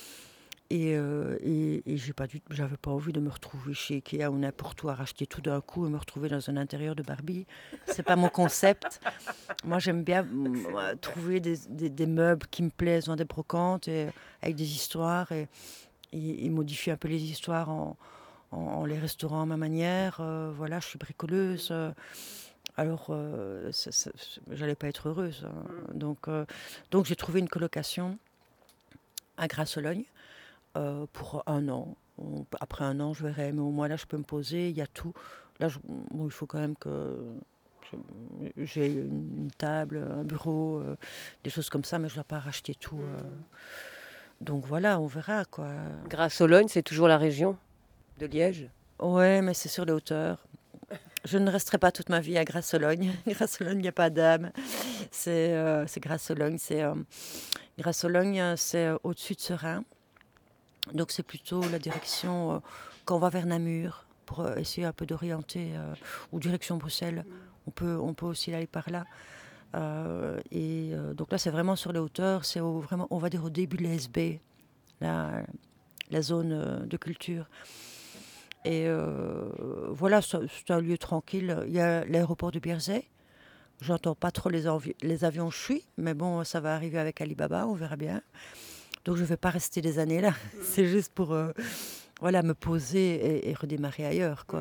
Speaker 4: et, euh, et, et j'ai pas du, j'avais pas envie de me retrouver chez Ikea ou n'importe où à racheter tout d'un coup et me retrouver dans un intérieur de Barbie. C'est pas mon concept. Moi, j'aime bien mm, euh, trouver des, des- des meubles qui me plaisent, dans des brocantes et, avec des histoires et, et- et modifier un peu les histoires en, en, en les restaurant à ma manière. Euh, voilà, je suis bricoleuse. euh, alors, euh, ça- ça- j'allais pas être heureuse, hein. Donc, euh, donc j'ai trouvé une colocation à Grasse-Sologne euh, pour un an. On- après un an, je verrai, mais au moins là, je peux me poser. Il y a tout. Là, je- bon, il faut quand même que je- j'ai une, une table, un bureau, euh, des choses comme ça, mais je ne dois pas racheter tout. euh. Donc voilà, on verra quoi.
Speaker 1: Grasse-Sologne, c'est toujours la région de Liège.
Speaker 4: Ouais, mais c'est sur les hauteurs. Je ne resterai pas toute ma vie à Grasse-Sologne. Grasse-Sologne, il n'y a pas d'âme. C'est euh, c'est Grasse-Sologne. C'est euh, Grasse-Sologne, euh, c'est euh, au-dessus de Serein. Donc c'est plutôt la direction euh, quand on va vers Namur pour euh, essayer un peu d'orienter euh, ou direction Bruxelles. On peut on peut aussi aller par là. Euh, et euh, donc là c'est vraiment sur les hauteurs. C'est au- vraiment on va dire au début de l'A S B, la la zone euh, de culture. Et euh, voilà, c'est c'est un lieu tranquille. Il y a l'aéroport de Bierzet. J'entends pas trop les, envi- les avions chuis, mais bon, ça va arriver avec Alibaba, on verra bien. Donc je ne vais pas rester des années là. C'est juste pour euh, voilà, me poser et, et redémarrer ailleurs, quoi.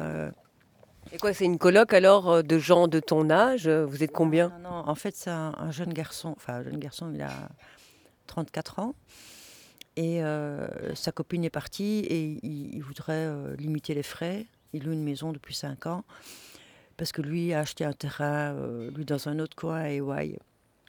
Speaker 1: Et quoi, c'est une coloc alors euh, de gens de ton âge? euh, Vous êtes combien?
Speaker 4: Non, non, non, en fait, c'est un, un jeune garçon. Enfin, un jeune garçon, il a trente-quatre ans. Et euh, sa copine est partie et il, il voudrait euh, limiter les frais. Il loue une maison depuis cinq ans. Parce que lui a acheté un terrain, euh, lui dans un autre coin à Ewaï,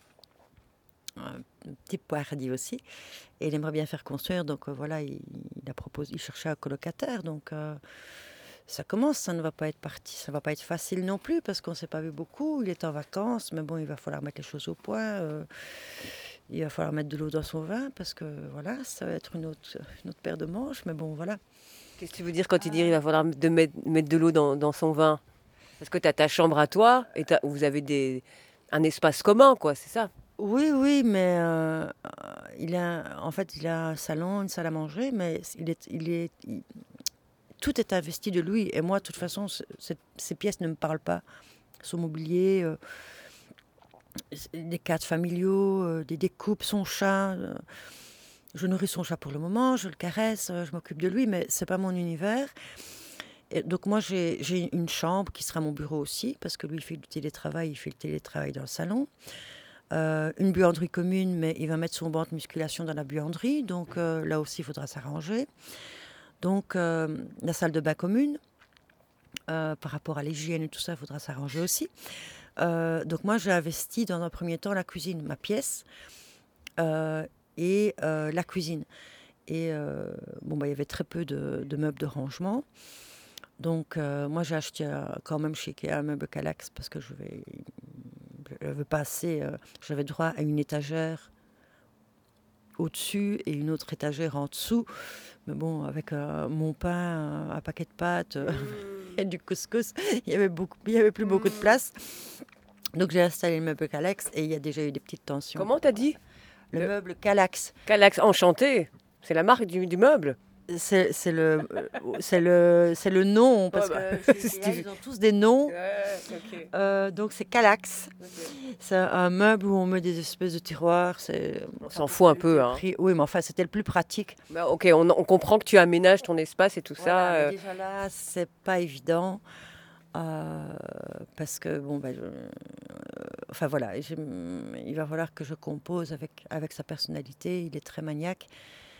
Speaker 4: un petit paradis aussi. Et il aimerait bien faire construire. Donc euh, voilà, il, il a proposé, il cherchait un colocataire. Donc euh, ça commence, ça ne va pas être parti, ça ne va pas être facile non plus parce qu'on ne s'est pas vu beaucoup. Il est en vacances, mais bon, il va falloir mettre les choses au point. euh, il va falloir mettre de l'eau dans son vin parce que voilà, ça va être une autre, une autre paire de manches. Mais bon, voilà.
Speaker 1: Qu'est-ce que tu veux dire quand tu dis il va falloir de mettre, mettre de l'eau dans, dans son vin? Parce que tu as ta chambre à toi et t'as- vous avez des, un espace commun, quoi, c'est ça?
Speaker 4: Oui, oui, mais euh, il a, en fait, il a un salon, une salle à manger, mais il est, il est, il- tout est investi de lui. Et moi, de toute façon, c- cette- ces pièces ne me parlent pas. Son mobilier, euh, des cadres familiaux, euh, des découpes, son chat. euh, je nourris son chat pour le moment, je le caresse, euh, je m'occupe de lui, mais c'est pas mon univers. Et donc moi, j'ai j'ai une chambre qui sera mon bureau aussi, parce que lui, il fait du télétravail, il fait le télétravail dans le salon. Euh, une buanderie commune, mais il va mettre son banc de musculation dans la buanderie, donc euh, là aussi, il faudra s'arranger. Donc euh, la salle de bain commune, euh, par rapport à l'hygiène et tout ça, il faudra s'arranger aussi. Euh, donc moi, j'ai investi dans un premier temps la cuisine, ma pièce. Euh, et euh, la cuisine. Et euh, bon, bah, il y avait très peu de, de meubles de rangement. Donc, euh, moi, j'ai acheté euh, quand même chez Ikea un meuble Kallax parce que je vais, je veux pas assez. euh, j'avais droit à une étagère au-dessus et une autre étagère en dessous. Mais bon, avec euh, mon pain, un paquet de pâtes euh, et du couscous, il y avait beaucoup, il y avait plus beaucoup de place. Donc, j'ai installé le meuble Kallax et il y a déjà eu des petites tensions.
Speaker 1: Comment t'as dit?
Speaker 4: Le,
Speaker 1: Le-
Speaker 4: meuble Kallax.
Speaker 1: Kallax Enchanté. C'est la marque du, du meuble.
Speaker 4: C'est, c'est le, euh, c'est le, c'est le nom parce
Speaker 1: Ouais, bah,
Speaker 4: que chez
Speaker 1: si
Speaker 4: Ikea,
Speaker 1: tu-
Speaker 4: ils ont tous des noms.
Speaker 1: Ouais, ok.
Speaker 4: Euh, donc c'est Kallax. C'est un meuble où on met des espèces de tiroirs. C'est,
Speaker 1: On s'en fout un peu, hein.
Speaker 4: prix- Oui, mais enfin c'était le plus pratique.
Speaker 1: Bah, ok, on, on comprend que tu aménages ton espace et tout
Speaker 4: Voilà,
Speaker 1: ça.
Speaker 4: mais
Speaker 1: euh,
Speaker 4: déjà là, c'est pas évident. euh, parce que bon, ben, je- euh, enfin voilà, j'ai- il va falloir que je compose avec, avec sa personnalité. Il est très maniaque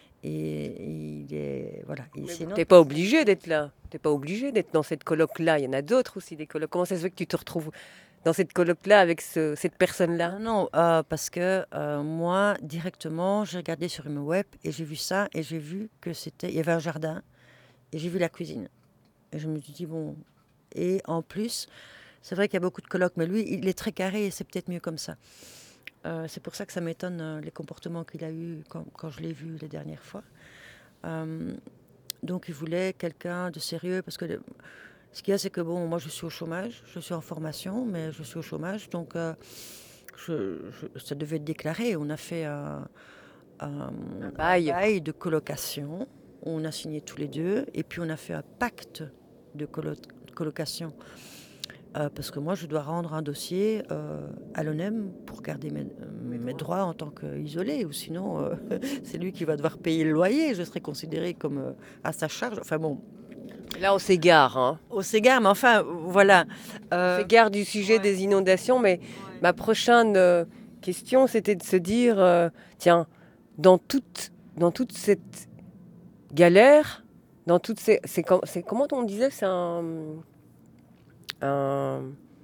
Speaker 4: et il est voilà. Et
Speaker 1: mais
Speaker 4: sinon,
Speaker 1: T'es pas obligé d'être là. T'es pas obligé d'être dans cette coloc-là. Il y en a d'autres aussi, des colocs. Comment ça se fait que tu te retrouves dans cette coloc-là avec ce- cette personne-là?
Speaker 4: non, non, euh, parce que euh, moi, directement, j'ai regardé sur une web et j'ai vu ça et j'ai vu que c'était, il y avait un jardin et j'ai vu la cuisine. Et je me suis dit, bon, et en plus, c'est vrai qu'il y a beaucoup de colocs, mais lui, il est très carré et c'est peut-être mieux comme ça. Euh, c'est pour ça que ça m'étonne euh, les comportements qu'il a eus quand, quand je l'ai vu les dernières fois. Euh, donc, il voulait quelqu'un de sérieux parce que le- ce qu'il y a, c'est que bon, moi, je suis au chômage, je suis en formation, mais je suis au chômage, donc euh, je- je- ça devait être déclaré. On a fait un, un- un
Speaker 1: bail.
Speaker 4: bail de colocation, on a signé tous les deux, et puis on a fait un pacte de colo- colocation. Euh, parce que moi, je dois rendre un dossier euh, à l'O N E M pour garder mes, mes- mes droits en tant qu'isolé, ou sinon, euh, c'est lui qui va devoir payer le loyer. Je serai considérée comme euh, à sa charge. Enfin bon,
Speaker 1: Là, on s'égare. Hein.
Speaker 4: au Ségard, mais enfin, voilà.
Speaker 1: On
Speaker 4: Euh,
Speaker 1: s'égare du sujet
Speaker 4: ouais.
Speaker 1: des inondations, mais ma prochaine euh, question, c'était de se dire, euh, tiens, dans toute, dans toute cette galère, dans toutes ces, c'est, com- c'est comment on disait, c'est un, un-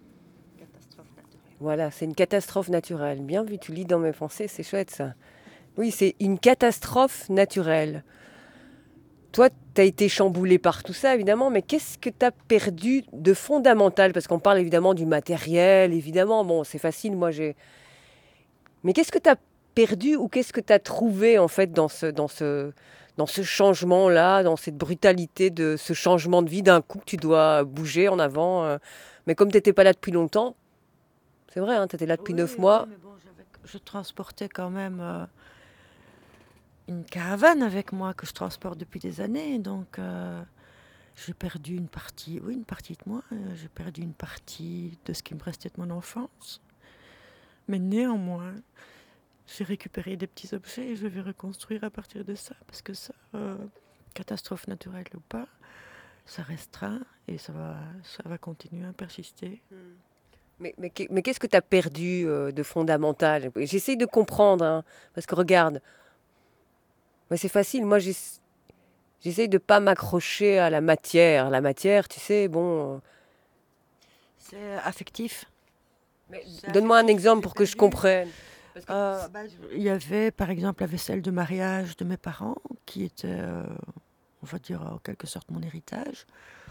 Speaker 1: voilà, c'est une catastrophe naturelle. Bien vu, tu lis dans mes pensées, c'est chouette ça. Oui, c'est une catastrophe naturelle. Toi, tu as été chamboulé par tout ça, évidemment, mais qu'est-ce que tu as perdu de fondamental? Parce qu'on parle évidemment du matériel, évidemment, bon, c'est facile, moi j'ai... Mais qu'est-ce que tu as perdu ou qu'est-ce que tu as trouvé, en fait, dans ce, dans ce, dans ce changement-là, dans cette brutalité de ce changement de vie d'un coup que tu dois bouger en avant euh, Mais comme tu n'étais pas là depuis longtemps, c'est vrai, hein, tu étais là depuis
Speaker 4: Oui,
Speaker 1: neuf
Speaker 4: oui,
Speaker 1: mois.
Speaker 4: mais bon, j'avais- je transportais quand même euh, une caravane avec moi que je transporte depuis des années. Donc, euh, j'ai perdu une partie, oui, une partie de moi. euh, j'ai perdu une partie de ce qui me restait de mon enfance. Mais néanmoins, j'ai récupéré des petits objets et je vais reconstruire à partir de ça. Parce que ça, euh, catastrophe naturelle ou pas, ça restera et ça va, ça va continuer à persister.
Speaker 1: Mais, mais, qu'est- mais qu'est-ce que tu as perdu euh, de fondamental? J'essaye de comprendre, hein, parce que regarde, mais c'est facile, moi j'ess- j'essaye de pas m'accrocher à la matière. La matière, tu sais, bon... euh,
Speaker 4: C'est affectif.
Speaker 1: mais
Speaker 4: C'est
Speaker 1: donne-moi un
Speaker 4: affectif,
Speaker 1: exemple
Speaker 4: j'ai
Speaker 1: pour que je
Speaker 4: perdu.
Speaker 1: comprenne. Parce que-
Speaker 4: Euh, bah, je- il y avait par exemple la vaisselle de mariage de mes parents qui était, euh, on va dire en quelque sorte mon héritage.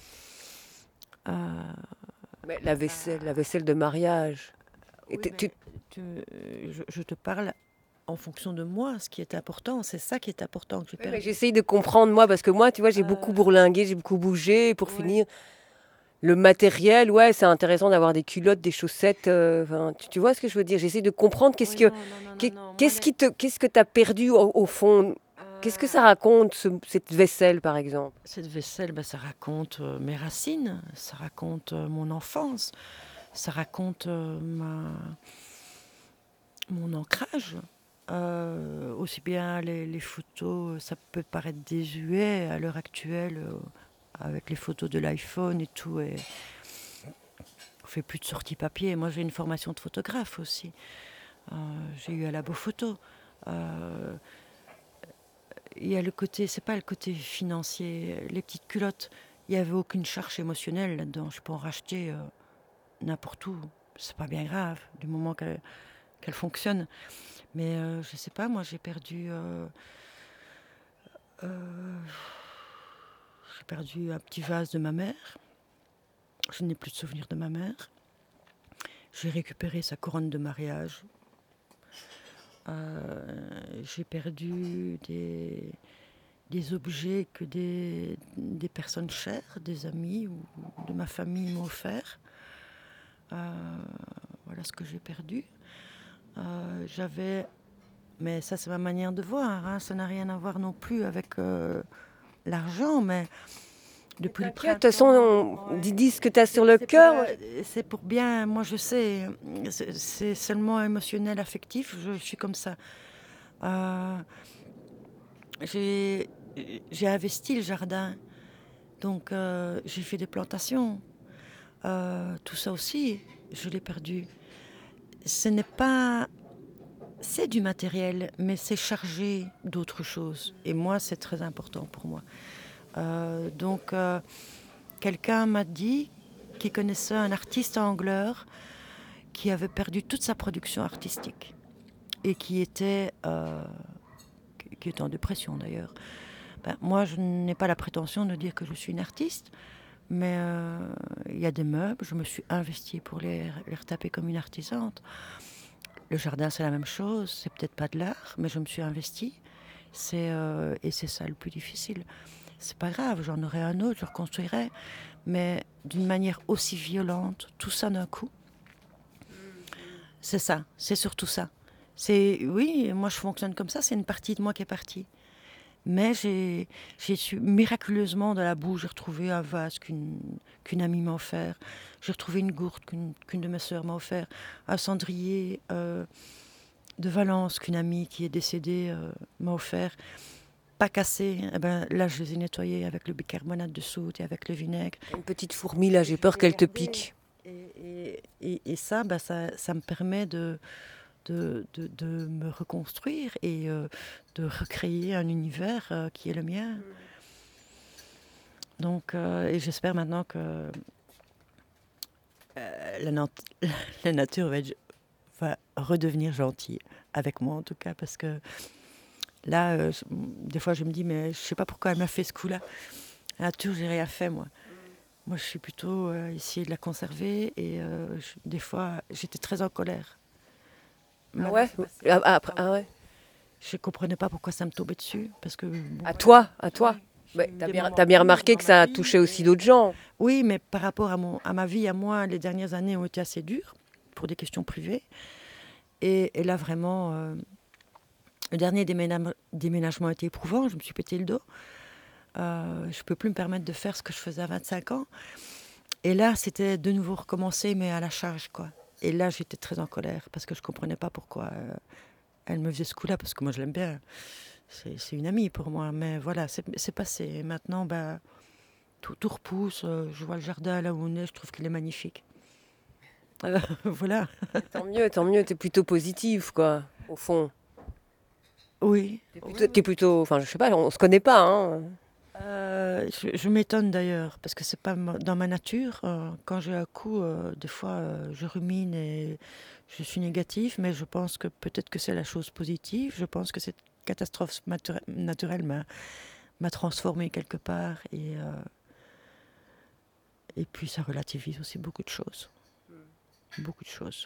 Speaker 4: Euh,
Speaker 1: mais la vaisselle, la vaisselle de mariage. Et
Speaker 4: oui,
Speaker 1: t'es-
Speaker 4: mais
Speaker 1: tu-
Speaker 4: tu- euh, je, je te parle en fonction de moi, ce qui est important, c'est ça qui est important que j'ai
Speaker 1: Oui, mais
Speaker 4: perdu.
Speaker 1: j'essaye de comprendre, moi, parce que moi, tu vois, j'ai beaucoup
Speaker 4: Euh,
Speaker 1: bourlingué, j'ai beaucoup bougé. Et pour
Speaker 4: ouais.
Speaker 1: finir, le matériel, ouais, c'est intéressant d'avoir des culottes, des chaussettes. euh, enfin, tu, tu vois ce que je veux dire? J'essaie de comprendre qu'est-ce
Speaker 4: Oui,
Speaker 1: que,
Speaker 4: non, non, non,
Speaker 1: qu'est-
Speaker 4: non, non, moi,
Speaker 1: qu'est-ce
Speaker 4: les-
Speaker 1: qui te, qu'est-ce que t'as perdu au, au fond? Qu'est-ce que
Speaker 4: euh,
Speaker 1: ça raconte, ce- cette vaisselle, par exemple?
Speaker 4: Cette vaisselle, ben, ça raconte euh, mes racines, ça raconte euh, mon enfance, ça raconte euh, ma... mon ancrage. Euh, aussi bien les, les photos, ça peut paraître désuet à l'heure actuelle, euh, avec les photos de l'iPhone et tout. Et on fait plus de sorties papier. Moi, j'ai une formation de photographe aussi. Euh, j'ai eu à la Beau Photo. Euh, Il y a le côté, c'est pas le côté financier, les petites culottes. Il n'y avait aucune charge émotionnelle là-dedans. Je peux en racheter euh, n'importe où. C'est pas bien grave, du moment qu'elle qu'elle fonctionne. Mais euh, je ne sais pas, moi j'ai perdu... Euh, euh, j'ai perdu un petit vase de ma mère. Je n'ai plus de souvenir de ma mère. J'ai récupéré sa couronne de mariage. Euh, j'ai perdu des, des objets que des, des personnes chères, des amis ou de ma famille m'ont offert. Euh, voilà ce que j'ai perdu. Euh, j'avais, mais ça c'est ma manière de voir, hein, ça n'a rien à voir non plus avec euh, l'argent, mais depuis le
Speaker 1: De toute
Speaker 4: printemps...
Speaker 1: façon, on-
Speaker 4: ouais.
Speaker 1: dis dis ce que tu as sur le
Speaker 4: C'est pour,
Speaker 1: cœur.
Speaker 4: euh, c'est pour bien, moi je sais, c'est, c'est seulement émotionnel, affectif, je, je suis comme ça. Euh, j'ai, j'ai investi le jardin, donc euh, j'ai fait des plantations. Euh, tout ça aussi, je l'ai perdu. Ce n'est pas... C'est du matériel, mais c'est chargé d'autres choses. Et moi, c'est très important pour moi. Euh, donc, euh, quelqu'un m'a dit qu'il connaissait un artiste angleur qui avait perdu toute sa production artistique et qui était, euh, qui était en dépression d'ailleurs. Ben, moi, je n'ai pas la prétention de dire que je suis une artiste, mais euh, il y a des meubles, je me suis investie pour les, les retaper comme une artisante. Le jardin, c'est la même chose, c'est peut-être pas de l'art, mais je me suis investie. C'est, euh, et c'est ça le plus difficile. C'est pas grave, j'en aurai un autre, je reconstruirai, mais d'une manière aussi violente, tout ça d'un coup. C'est ça, c'est surtout ça. C'est, oui, moi je fonctionne comme ça, c'est une partie de moi qui est partie. Mais j'ai, j'ai su miraculeusement dans la boue, j'ai retrouvé un vase qu'une, qu'une amie m'a offert. J'ai retrouvé une gourde qu'une, qu'une de mes sœurs m'a offert. Un cendrier euh, de Valence qu'une amie qui est décédée euh, m'a offert. Pas cassé. Eh ben, là, je les ai nettoyés avec le bicarbonate de soude et avec le vinaigre.
Speaker 1: Une petite fourmi, là, j'ai peur qu'elle te pique.
Speaker 4: Et, et, et, et ça, ben, ça, ça me permet de... De, de, de me reconstruire et euh, de recréer un univers euh, qui est le mien. Donc, euh, et j'espère maintenant que euh, la, nat- la nature va, être, va redevenir gentille, avec moi en tout cas, parce que là, euh, je- des fois je me dis, mais je ne sais pas pourquoi elle m'a fait ce coup-là. La nature, j'ai rien fait, moi. Moi, je suis plutôt euh, essayer de la conserver et euh, je- des fois, j'étais très en colère.
Speaker 1: Ah
Speaker 4: Maintenant,
Speaker 1: ouais
Speaker 4: c'est passé.
Speaker 1: ah, ah, après- ah ouais
Speaker 4: Je comprenais pas pourquoi ça me tombait dessus, parce que... bon,
Speaker 1: À toi, à toi.
Speaker 4: j'ai
Speaker 1: Bah,
Speaker 4: eu
Speaker 1: t'as
Speaker 4: des
Speaker 1: bien,
Speaker 4: moments
Speaker 1: t'as bien
Speaker 4: durs
Speaker 1: remarqué
Speaker 4: dans
Speaker 1: que
Speaker 4: ma
Speaker 1: ça a
Speaker 4: vie,
Speaker 1: touché aussi
Speaker 4: et-
Speaker 1: d'autres gens.
Speaker 4: Oui, mais par rapport à, mon, à ma vie, à moi, les dernières années ont été assez dures pour des questions privées. Et, et là, vraiment, euh, le dernier déménage- déménagement a été éprouvant. Je me suis pété le dos. Euh, je ne peux plus me permettre de faire ce que je faisais à vingt-cinq ans. Et là, c'était de nouveau recommencer, mais à la charge, quoi. Et là, j'étais très en colère parce que je ne comprenais pas pourquoi euh, elle me faisait ce coup-là, parce que moi, je l'aime bien. C'est, c'est une amie pour moi. Mais voilà, c'est, c'est passé. Et maintenant, bah, tout, tout repousse. Euh, je vois le jardin là où on est, je trouve qu'il est magnifique. Euh, voilà.
Speaker 1: Tant mieux, tant mieux, t'es plutôt positive, quoi, au fond.
Speaker 4: Oui.
Speaker 1: T'es plutôt, t'es plutôt- enfin, je sais pas, on se connaît pas, hein.
Speaker 4: Euh, je, je m'étonne d'ailleurs, parce que c'est pas ma- dans ma nature. Euh, quand j'ai un coup, euh, des fois, euh, je rumine et je suis négative, mais je pense que peut-être que c'est la chose positive. Je pense que cette catastrophe matur- naturelle m'a, m'a transformée quelque part, et, euh, et puis ça relativise aussi beaucoup de choses. Beaucoup de choses.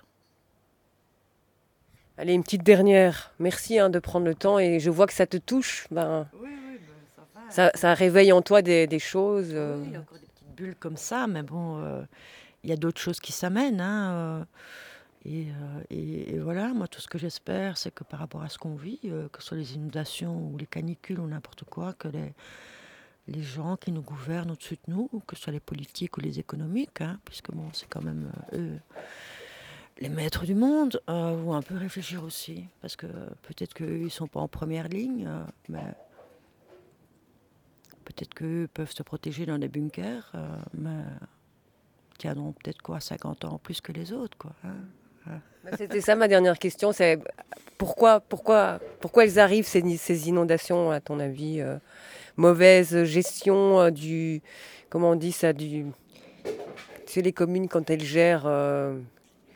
Speaker 1: Allez, une petite dernière. Merci hein, de prendre le temps et je vois que ça te touche. Ben,
Speaker 4: Oui, oui, ça va.
Speaker 1: ça, ça réveille en toi des, des choses. euh.
Speaker 4: Oui, il y a encore des petites bulles comme ça, mais bon, euh, il y a d'autres choses qui s'amènent. Hein, euh, et, euh, et- et voilà, moi, tout ce que j'espère, c'est que par rapport à ce qu'on vit, euh, que ce soit les inondations ou les canicules ou n'importe quoi, que les, les gens qui nous gouvernent au-dessus de nous, que ce soit les politiques ou les économiques, hein, puisque bon, c'est quand même euh, eux les maîtres du monde, euh, vont un peu réfléchir aussi, parce que peut-être qu'eux, ils ne sont pas en première ligne, euh, mais peut-être qu'eux peuvent se protéger dans des bunkers, euh, mais tiendront peut-être quoi, cinquante ans en plus que les autres, quoi. Hein.
Speaker 1: Ben, c'était ça ma dernière question, c'est pourquoi, pourquoi, pourquoi elles arrivent ces, ces inondations à ton avis euh, Mauvaise gestion euh, du, comment on dit ça, du, tu sais les communes quand elles gèrent. euh,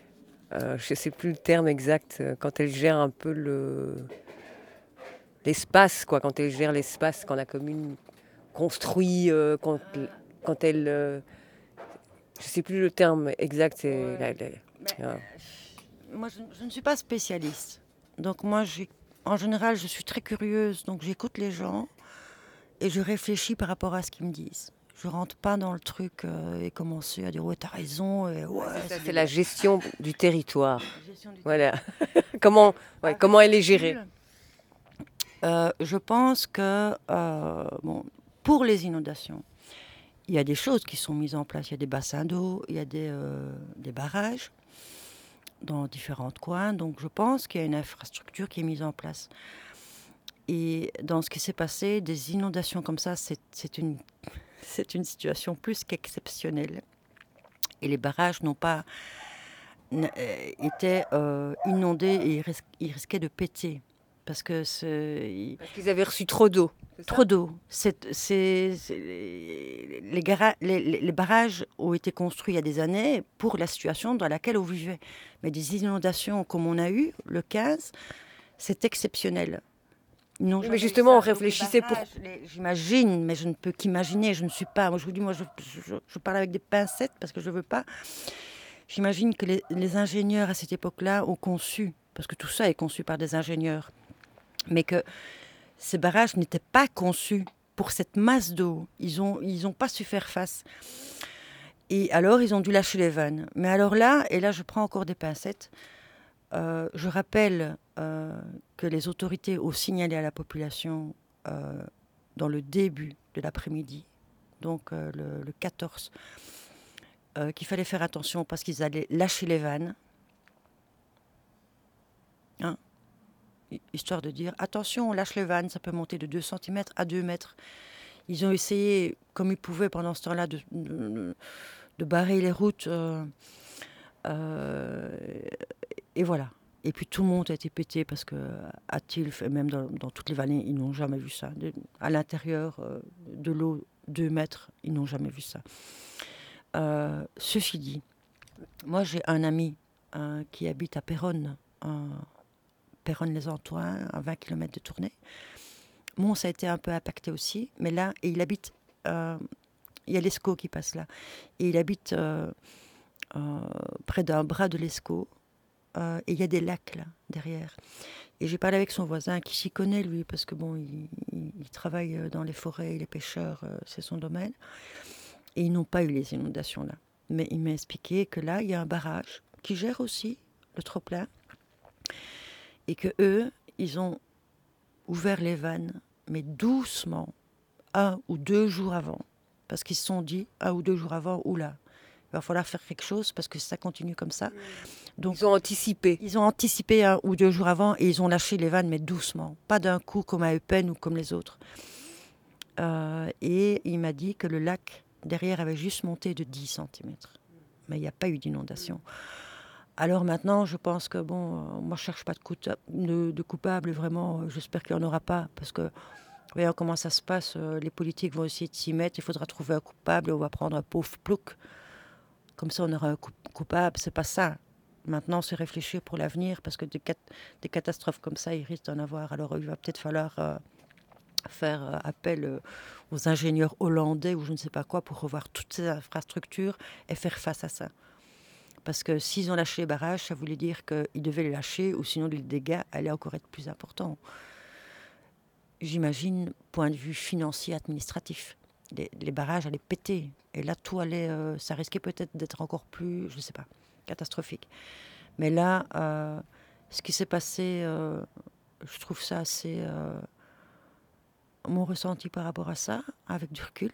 Speaker 1: euh, je ne sais plus le terme exact, euh, quand elle gère un peu le, l'espace, quoi, quand elle gère l'espace, quand la commune construit, euh, quand, quand elle... euh, je ne sais plus le terme exact. C'est
Speaker 4: Ouais.
Speaker 1: la- la-
Speaker 4: Mais,
Speaker 1: ah.
Speaker 4: moi, je, je ne suis pas spécialiste. Donc moi, j'ai- en général, je suis très curieuse. Donc j'écoute les gens et je réfléchis par rapport à ce qu'ils me disent. Je rentre pas dans le truc euh, et commencer à dire ouais, t'as raison. Et, ouais,
Speaker 1: C'est ça,
Speaker 4: c'est
Speaker 1: c'est la gestion du territoire.
Speaker 4: la gestion du
Speaker 1: Voilà. comment, ouais,
Speaker 4: Avec
Speaker 1: comment elle est
Speaker 4: le
Speaker 1: gérée.
Speaker 4: recul, euh, je pense que euh, bon, pour les inondations, il y a des choses qui sont mises en place. Il y a des bassins d'eau, il y a des, euh, des barrages dans différents coins. Donc je pense qu'il y a une infrastructure qui est mise en place. Et dans ce qui s'est passé, des inondations comme ça, c'est, c'est, une, c'est une situation plus qu'exceptionnelle. Et les barrages n'ont pas n- euh, été euh, inondés et ils, ris- ils risquaient de péter. Parce que c'est,
Speaker 1: Parce qu'ils avaient reçu trop d'eau. c'est ça
Speaker 4: trop d'eau. C'est, c'est, c'est- les, gara- les- les- les barrages ont été construits il y a des années pour la situation dans laquelle on vivait. Mais des inondations comme on a eu, le quinze, c'est exceptionnel. Ils n'ont
Speaker 1: Oui,
Speaker 4: jamais
Speaker 1: mais
Speaker 4: eu
Speaker 1: justement, on
Speaker 4: ça. Donc, les
Speaker 1: réfléchissait pour...
Speaker 4: barrages, les- J'imagine, mais je ne peux qu'imaginer. Je ne suis pas... Moi, je vous dis, moi, je, je- je parle avec des pincettes parce que je ne veux pas. J'imagine que les, les ingénieurs à cette époque-là ont conçu, parce que tout ça est conçu par des ingénieurs, mais que ces barrages n'étaient pas conçus pour cette masse d'eau. Ils n'ont ils ont pas su faire face. Et alors, ils ont dû lâcher les vannes. Mais alors là, et là, je prends encore des pincettes, euh, je rappelle euh, que les autorités ont signalé à la population euh, dans le début de l'après-midi, donc euh, le, le quatorze, euh, qu'il fallait faire attention parce qu'ils allaient lâcher les vannes. Hein, histoire de dire, attention, on lâche les vannes, ça peut monter de deux centimètres à deux mètres. Ils ont essayé, comme ils pouvaient pendant ce temps-là, de, de, de barrer les routes. Euh, euh, et voilà. Et puis tout le monde a été pété parce que à Tilf et même dans, dans toutes les vallées, ils n'ont jamais vu ça. De- à l'intérieur euh, de l'eau, deux mètres, ils n'ont jamais vu ça. Euh, ceci dit, moi j'ai un ami euh, qui habite à Péronne, euh, Péronne-les-Antoins, à vingt kilomètres de Tournai. Bon, ça a été un peu impacté aussi, mais là, et il habite, euh, il y a l'Escaut qui passe là, et il habite euh, euh, près d'un bras de l'Escaut, euh, et il y a des lacs là, derrière. Et j'ai parlé avec son voisin qui s'y connaît, lui, parce que bon, il, il- il travaille dans les forêts, les pêcheurs, euh, c'est son domaine, et ils n'ont pas eu les inondations là. Mais il m'a expliqué que là, il y a un barrage qui gère aussi le trop-plein, et que eux, ils ont ouvert les vannes, mais doucement, un ou deux jours avant. Parce qu'ils se sont dit, un ou deux jours avant, oula, il va falloir faire quelque chose parce que si ça continue comme ça. Donc,
Speaker 1: Ils ont anticipé.
Speaker 4: ils ont anticipé un ou deux jours avant et ils ont lâché les vannes, mais doucement. Pas d'un coup comme à Eupen ou comme les autres. Euh, et il m'a dit que le lac derrière avait juste monté de dix centimètres. Mais il n'y a pas eu d'inondation. Alors maintenant, je pense que, bon, euh, moi je ne cherche pas de, couta- de, de coupable, vraiment, euh, j'espère qu'il n'y en aura pas, parce que, voyons comment ça se passe, euh, les politiques vont essayer de s'y mettre, il faudra trouver un coupable, on va prendre un pauvre plouc, comme ça on aura un coup- coupable, c'est pas ça. Maintenant, c'est réfléchir pour l'avenir, parce que des, cat- des catastrophes comme ça, il risque d'en avoir, alors il va peut-être falloir euh, faire euh, appel euh, aux ingénieurs hollandais ou je ne sais pas quoi, pour revoir toutes ces infrastructures et faire face à ça. Parce que s'ils ont lâché les barrages, ça voulait dire qu'ils devaient les lâcher, ou sinon les dégâts allaient encore être plus importants. J'imagine, point de vue financier, administratif. Les, les barrages allaient péter. Et là, tout allait... euh, ça risquait peut-être d'être encore plus, je ne sais pas, catastrophique. Mais là, euh, ce qui s'est passé, euh, je trouve ça assez... euh, mon ressenti par rapport à ça, avec du recul,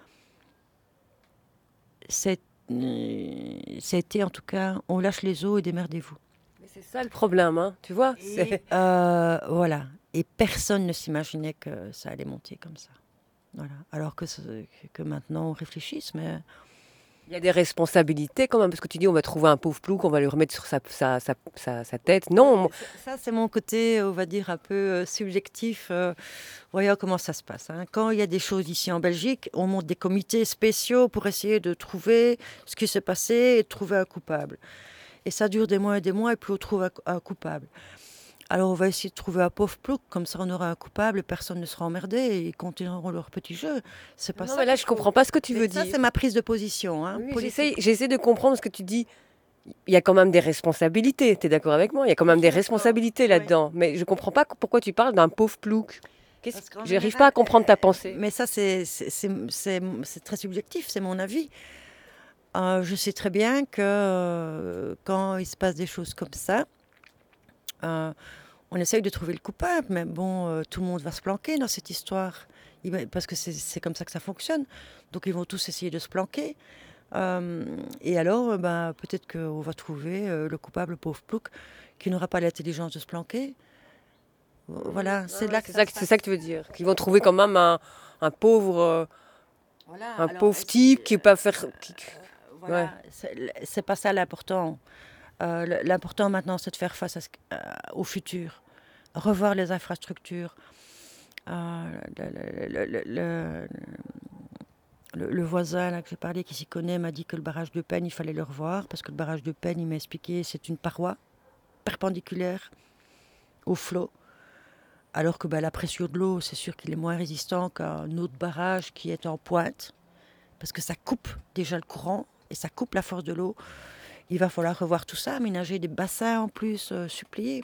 Speaker 4: c'est c'était en tout cas, on lâche les eaux et démerdez-vous.
Speaker 1: Mais c'est ça le problème, hein, tu vois.
Speaker 4: Et,
Speaker 1: c'est-
Speaker 4: euh, voilà. Et personne ne s'imaginait que ça allait monter comme ça. Voilà. Alors que, ce- que maintenant on réfléchisse, mais
Speaker 1: Il y a des responsabilités quand même, parce que tu dis on va trouver un pauvre plouc, on va lui remettre sur sa, sa, sa, sa- sa tête. Non, moi-
Speaker 4: ça c'est mon côté, on va dire, un peu euh, subjectif. Euh, voyons comment ça se passe. Hein. Quand il y a des choses ici en Belgique, on monte des comités spéciaux pour essayer de trouver ce qui s'est passé et de trouver un coupable. Et ça dure des mois et des mois, et puis on trouve un, un coupable. Alors on va essayer de trouver un pauvre plouc, comme ça on aura un coupable, personne ne sera emmerdé, et ils continueront leur petit jeu. C'est pas
Speaker 1: Non,
Speaker 4: ça.
Speaker 1: mais là,
Speaker 4: qu'il
Speaker 1: je
Speaker 4: faut.
Speaker 1: comprends pas ce que tu
Speaker 4: Mais
Speaker 1: veux
Speaker 4: ça,
Speaker 1: dire.
Speaker 4: c'est ma prise de position. Hein,
Speaker 1: Oui,
Speaker 4: politique.
Speaker 1: j'essaie, j'essaie de comprendre ce que tu dis. Il y a quand même des responsabilités, tu es d'accord avec moi? Il y a quand même
Speaker 4: Je
Speaker 1: des
Speaker 4: suis d'accord.
Speaker 1: responsabilités
Speaker 4: Oui.
Speaker 1: là-dedans. Mais je comprends pas pourquoi tu parles d'un pauvre plouc. Qu'est-ce-
Speaker 4: Parce qu'en
Speaker 1: J'arrive
Speaker 4: général,
Speaker 1: pas à comprendre ta pensée.
Speaker 4: Mais ça, c'est, c'est, c'est, c'est- c'est très subjectif, c'est mon avis. Euh, je sais très bien que euh, quand il se passe des choses comme ça, euh, on essaye de trouver le coupable, mais bon, euh, tout le monde va se planquer dans cette histoire. Il va- parce que c'est, c'est comme ça que ça fonctionne. Donc ils vont tous essayer de se planquer. Euh, et alors, euh, ben, peut-être qu'on va trouver euh, le coupable, le pauvre plouc, qui n'aura pas l'intelligence de se planquer. Voilà, c'est
Speaker 1: Ah
Speaker 4: là
Speaker 1: ouais,
Speaker 4: que
Speaker 1: c'est
Speaker 4: ça
Speaker 1: ça,
Speaker 4: se
Speaker 1: que- c'est
Speaker 4: passe.
Speaker 1: ça que tu veux dire. Qu'ils vont trouver quand même un, un pauvre, euh,
Speaker 4: Voilà,
Speaker 1: un
Speaker 4: alors,
Speaker 1: pauvre
Speaker 4: est-ce-
Speaker 1: type qui peut pas faire. qui-
Speaker 4: Voilà,
Speaker 1: Ouais.
Speaker 4: c'est, c'est pas ça l'important. Euh, le- l'important maintenant, c'est de faire face à ce- euh, au futur, revoir les infrastructures. Euh, le, le- le- le- le- le voisin là, que j'ai parlé, qui s'y connaît, m'a dit que le barrage de Penne, il fallait le revoir, parce que le barrage de Penne, il m'a expliqué, c'est une paroi perpendiculaire au flot. Alors que ben, la pression de l'eau, c'est sûr qu'il est moins résistant qu'un autre barrage qui est en pointe, parce que ça coupe déjà le courant et ça coupe la force de l'eau. Il va falloir revoir tout ça, aménager des bassins en plus, euh, supplier.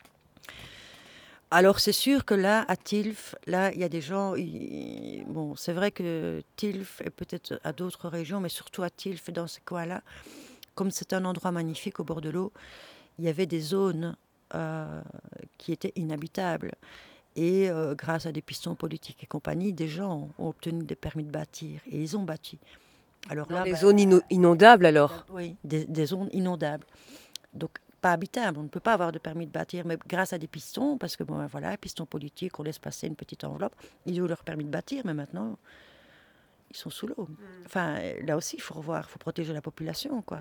Speaker 4: Alors c'est sûr que là, à Tilf, là, il y a des gens... ils- Bon, c'est vrai que Tilf et peut-être à d'autres régions, mais surtout à Tilf et dans ces coins-là, comme c'est un endroit magnifique au bord de l'eau, il y avait des zones euh, qui étaient inhabitables. Et euh, grâce à des pistons politiques et compagnie, des gens ont obtenu des permis de bâtir et ils ont bâti. Alors
Speaker 1: Dans
Speaker 4: là,
Speaker 1: les
Speaker 4: ben,
Speaker 1: zones ino- inondables alors.
Speaker 4: oui, des, des zones inondables. Donc, pas habitables. On ne peut pas avoir de permis de bâtir, mais grâce à des pistons, parce que, bon, ben, voilà, pistons politiques, on laisse passer une petite enveloppe. Ils ont leur permis de bâtir, mais maintenant, ils sont sous l'eau. Enfin, là aussi, il faut revoir, il faut protéger la population, quoi.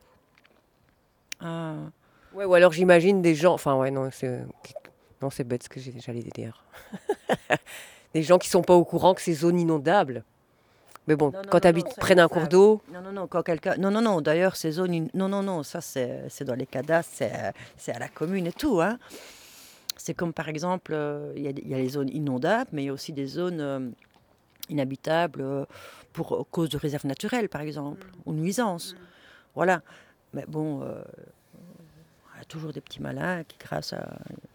Speaker 4: Euh,
Speaker 1: Ouais, ou alors j'imagine des gens. Enfin, ouais, non, c'est non, c'est bête ce que j'ai- j'allais dire. Des gens qui sont pas au courant que c'est zone inondable. Mais bon,
Speaker 4: Non, non,
Speaker 1: quand
Speaker 4: non,
Speaker 1: tu habites
Speaker 4: non, ça,
Speaker 1: près
Speaker 4: ils
Speaker 1: d'un
Speaker 4: le
Speaker 1: cours
Speaker 4: savent.
Speaker 1: d'eau,
Speaker 4: Non, non, non, quand quelqu'un... Non, non, non, d'ailleurs, ces zones... in- Non, non, non, ça, c'est c'est dans les cadastres, c'est euh, c'est à la commune et tout, hein. C'est comme, par exemple, euh, il y a, des- il y a les zones inondables, mais il y a aussi des zones euh, inhabitables euh, pour à cause de réserves naturelles, par exemple, ou nuisances. Voilà. Mais bon, euh, il y a toujours des petits malins qui, grâce à,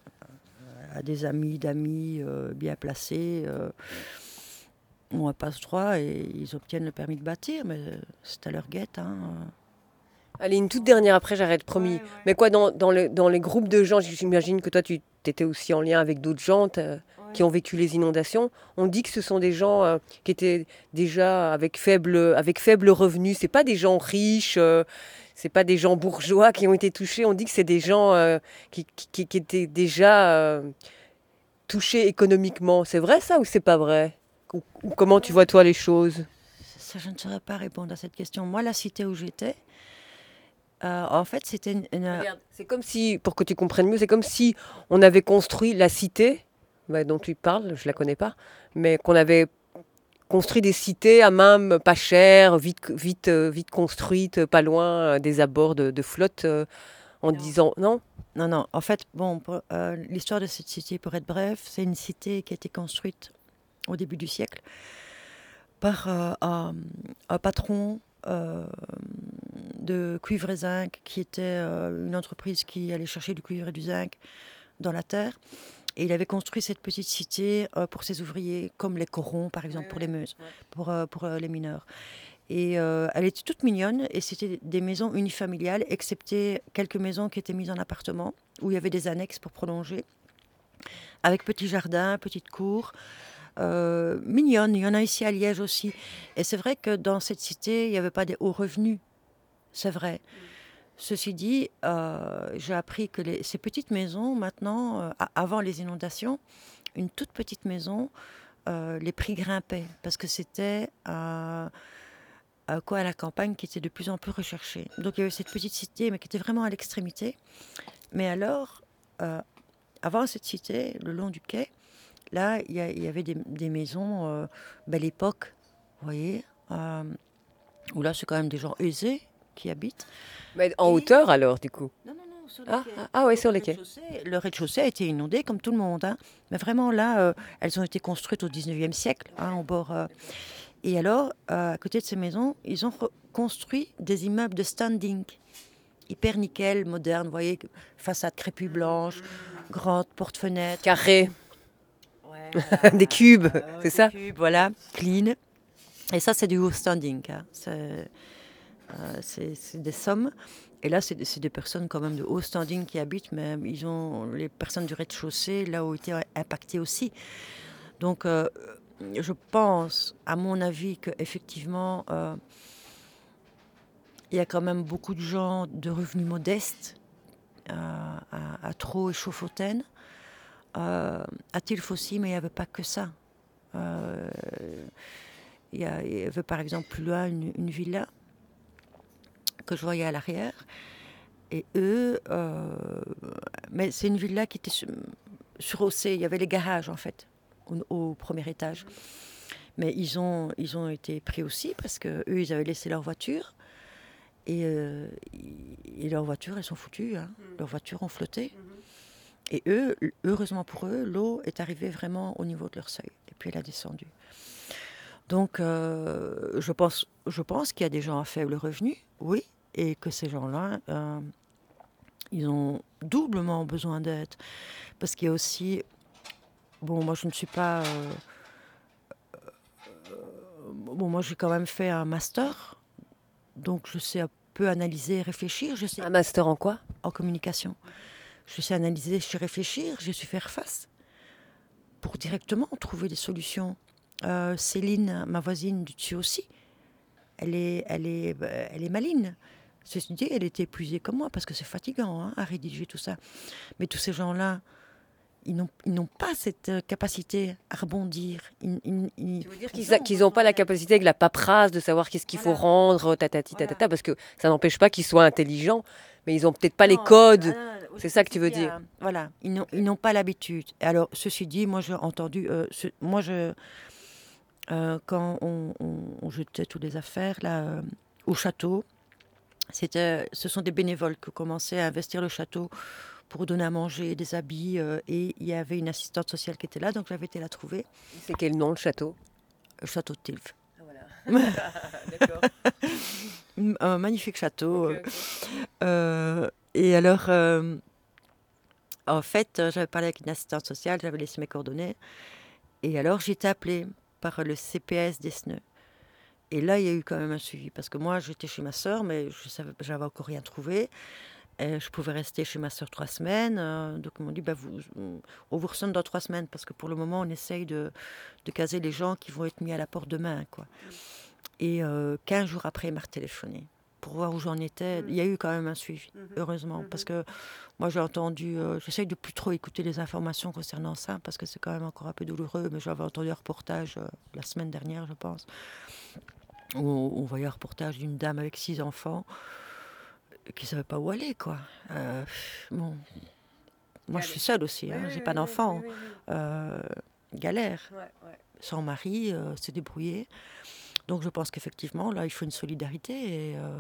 Speaker 4: à des amis d'amis euh, bien placés, euh, ont un passe-droit et ils obtiennent le permis de bâtir, mais c'est à leur guette, hein.
Speaker 1: allez, une toute dernière après, j'arrête, promis.
Speaker 4: Ouais, ouais.
Speaker 1: Mais quoi, dans, dans, le- dans les groupes de gens, j'imagine que toi, tu étais aussi en lien avec d'autres gens t'as- qui ont vécu les inondations. On dit que ce sont des gens euh, qui étaient déjà avec faible, avec faible revenu. C'est pas des gens riches, euh, c'est pas des gens bourgeois qui ont été touchés. On dit que c'est des gens euh, qui, qui- qui- qui étaient déjà euh, touchés économiquement. C'est vrai ça ou c'est pas vrai? Ou, ou comment tu vois toi les choses?
Speaker 4: Ça, je ne saurais pas répondre à cette question. Moi, la cité où j'étais, euh, en fait, c'était une... une-
Speaker 1: Regarde, c'est comme si, pour que tu comprennes mieux, c'est comme si on avait construit la cité bah, dont tu parles, je la connais pas, mais qu'on avait construit des cités à même pas chères, vite, vite, euh, vite construites, pas loin euh, des abords de, de flotte, euh, en
Speaker 4: Non.
Speaker 1: disant non.
Speaker 4: Non, non, en fait, bon, pour- euh, l'histoire de cette cité, pour être bref, c'est une cité qui a été construite au début du siècle par euh, un, un patron euh, de cuivre et zinc, qui était euh, une entreprise qui allait chercher du cuivre et du zinc dans la terre. Et il avait construit cette petite cité euh, pour ses ouvriers, comme les corons, par exemple, pour les Meuses, pour, euh, pour euh, les mineurs. Et euh, elle était toute mignonne, et c'était des maisons unifamiliales, excepté quelques maisons qui étaient mises en appartement, où il y avait des annexes pour prolonger, avec petit jardin, petite cour. Euh, mignonne, il y en a ici à Liège aussi. Et c'est vrai que dans cette cité, il n'y avait pas des hauts revenus, c'est vrai. Ceci dit, euh, j'ai appris que les- ces petites maisons, maintenant, euh, a- avant les inondations, une toute petite maison, euh, les prix grimpaient, parce que c'était euh, euh, quoi, à la campagne qui était de plus en plus recherché. Donc il y avait cette petite cité, mais qui était vraiment à l'extrémité. Mais alors, euh, avant cette cité, le long du quai, là, il y, a- il y avait des, des maisons euh, belle époque, vous voyez, euh, où là, c'est quand même des gens aisés, qui habitent.
Speaker 1: Mais en
Speaker 4: Et-
Speaker 1: hauteur alors, du coup.
Speaker 4: Non, non, non, sur
Speaker 1: Ah,
Speaker 4: quais.
Speaker 1: ah, ah ouais,
Speaker 4: Donc,
Speaker 1: sur
Speaker 4: le
Speaker 1: les quais.
Speaker 4: rez-de-chaussée- Le rez-de-chaussée a été inondé comme tout le monde. Hein. Mais vraiment, là, euh, elles ont été construites au dix-neuvième siècle, hein, au bord. euh. Et alors, euh, à côté de ces maisons, ils ont re- construit des immeubles de standing. Hyper nickel, moderne, vous voyez, façade crépue blanche, grande porte-fenêtre.
Speaker 1: Carré,
Speaker 4: Ouais,
Speaker 1: des cubes,
Speaker 4: Euh,
Speaker 1: c'est
Speaker 4: des
Speaker 1: ça?
Speaker 4: cubes, voilà, clean. Et ça, c'est du haut standing. Hein. C'est, euh, c'est, c'est des sommes. Et là, c'est, c'est des personnes quand même de haut standing qui habitent, mais ils ont, les personnes du rez-de-chaussée, là, ont été impactées aussi. Donc, euh, je pense, à mon avis, qu'effectivement, euh, il y a quand même beaucoup de gens de revenus modestes euh, à, à Traux et Chauffotaine. Euh, à Tilf aussi, mais il n'y avait pas que ça. Euh, il, y a, il y avait par exemple plus loin une, une villa que je voyais à l'arrière. Et eux, euh, mais c'est une villa qui était sur, surhaussée. Il y avait les garages en fait au, au premier étage. Mais ils ont, ils ont été pris aussi parce que eux, ils avaient laissé leur voiture. Et, euh, et leurs voitures, elles sont foutues. Hein. Mm. Leurs voitures ont flotté. Mm-hmm. Et eux, heureusement pour eux, l'eau est arrivée vraiment au niveau de leur seuil. Et puis elle a descendu. Donc, euh, je pense, je pense qu'il y a des gens à faible revenu, oui, et que ces gens-là, euh, ils ont doublement besoin d'aide. Parce qu'il y a aussi... Bon, moi, je ne suis pas... Euh, euh, bon, moi, j'ai quand même fait un master. Donc, je sais un peu analyser et réfléchir. Je sais,
Speaker 1: Un master en quoi?
Speaker 4: en communication. Je sais analyser, je sais réfléchir, je sais faire face pour directement trouver des solutions. Euh, Céline, ma voisine du dessus aussi, elle est, elle est, elle est maligne. Ceci dit, elle était épuisée comme moi parce que c'est fatigant hein, à rédiger tout ça. Mais tous ces gens-là, ils n'ont, ils n'ont pas cette capacité à rebondir. Ils, ils, ils,
Speaker 1: Tu veux dire qu'ils qu'ils n'ont pas la capacité avec la paperasse de savoir qu'est-ce qu'il
Speaker 4: Voilà.
Speaker 1: faut rendre, tatati,
Speaker 4: Voilà.
Speaker 1: tatata, parce que ça n'empêche pas qu'ils soient intelligents, mais ils n'ont peut-être pas les
Speaker 4: Non,
Speaker 1: codes.
Speaker 4: ah, non,
Speaker 1: C'est ça que tu veux
Speaker 4: ceci dit,
Speaker 1: dire.
Speaker 4: euh, Voilà, ils n'ont, ils n'ont pas l'habitude. Alors, ceci dit, moi j'ai entendu, euh, ce- moi je, euh, quand on, on, on jetait toutes les affaires là euh, au château, c'était, ce sont des bénévoles qui commençaient à investir le château pour donner à manger, des habits, euh, et il y avait une assistante sociale qui était là, donc j'avais été la trouver,
Speaker 1: C'est quel nom le château?
Speaker 4: le château de Tilf.
Speaker 1: Voilà. D'accord.
Speaker 4: Un magnifique château.
Speaker 1: Ok, ok.
Speaker 4: Euh, et alors, euh, en fait, euh, j'avais parlé avec une assistante sociale, j'avais laissé mes coordonnées. Et alors, j'ai été appelée par le C P S d'Esneux. Et là, il y a eu quand même un suivi. Parce que moi, j'étais chez ma sœur, mais je savais, j'avais encore rien trouvé. Et je pouvais rester chez ma sœur trois semaines. Euh, donc, ils m'ont dit, bah, vous, on vous ressonne dans trois semaines. Parce que pour le moment, on essaye de, de caser les gens qui vont être mis à la porte demain, quoi. Et euh, quinze jours après, il m'a retéléphoné pour voir où j'en étais. Il y a eu quand même un suivi, heureusement. Parce que moi, j'ai entendu... Euh, j'essaye de plus trop écouter les informations concernant ça, parce que c'est quand même encore un peu douloureux. Mais j'avais entendu un reportage euh, la semaine dernière, je pense, où on voyait un reportage d'une dame avec six enfants qui ne savait pas où aller, quoi. Euh, bon... Moi, je suis seule aussi, hein,
Speaker 1: Oui,
Speaker 4: j'ai
Speaker 1: oui,
Speaker 4: pas
Speaker 1: oui,
Speaker 4: d'enfant.
Speaker 1: oui, oui, oui.
Speaker 4: Euh, galère.
Speaker 1: Ouais, ouais.
Speaker 4: Sans mari, euh, se débrouiller. Donc je pense qu'effectivement, là, il faut une solidarité et euh,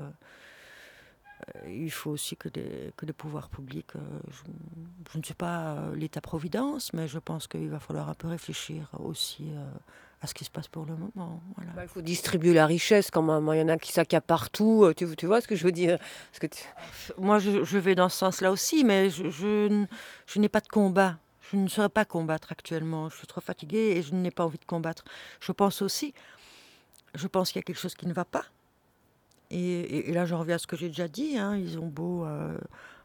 Speaker 4: euh, il faut aussi que les, que les pouvoirs publics, euh, je, je ne suis pas euh, l'État-providence, mais je pense qu'il va falloir un peu réfléchir aussi euh, à ce qui se passe pour le moment. Voilà.
Speaker 1: Bah, il faut distribuer la richesse quand même. Il y en a qui s'accaparent tout. Tu, tu vois ce que je veux dire? Parce que tu...
Speaker 4: Moi, je, je vais dans ce sens-là aussi, mais je, je, je n'ai pas de combat. Je ne saurais pas combattre actuellement. Je suis trop fatiguée et je n'ai pas envie de combattre. Je pense aussi, je pense qu'il y a quelque chose qui ne va pas. Et, et, et là, j'en reviens à ce que j'ai déjà dit. Hein, ils ont beau euh,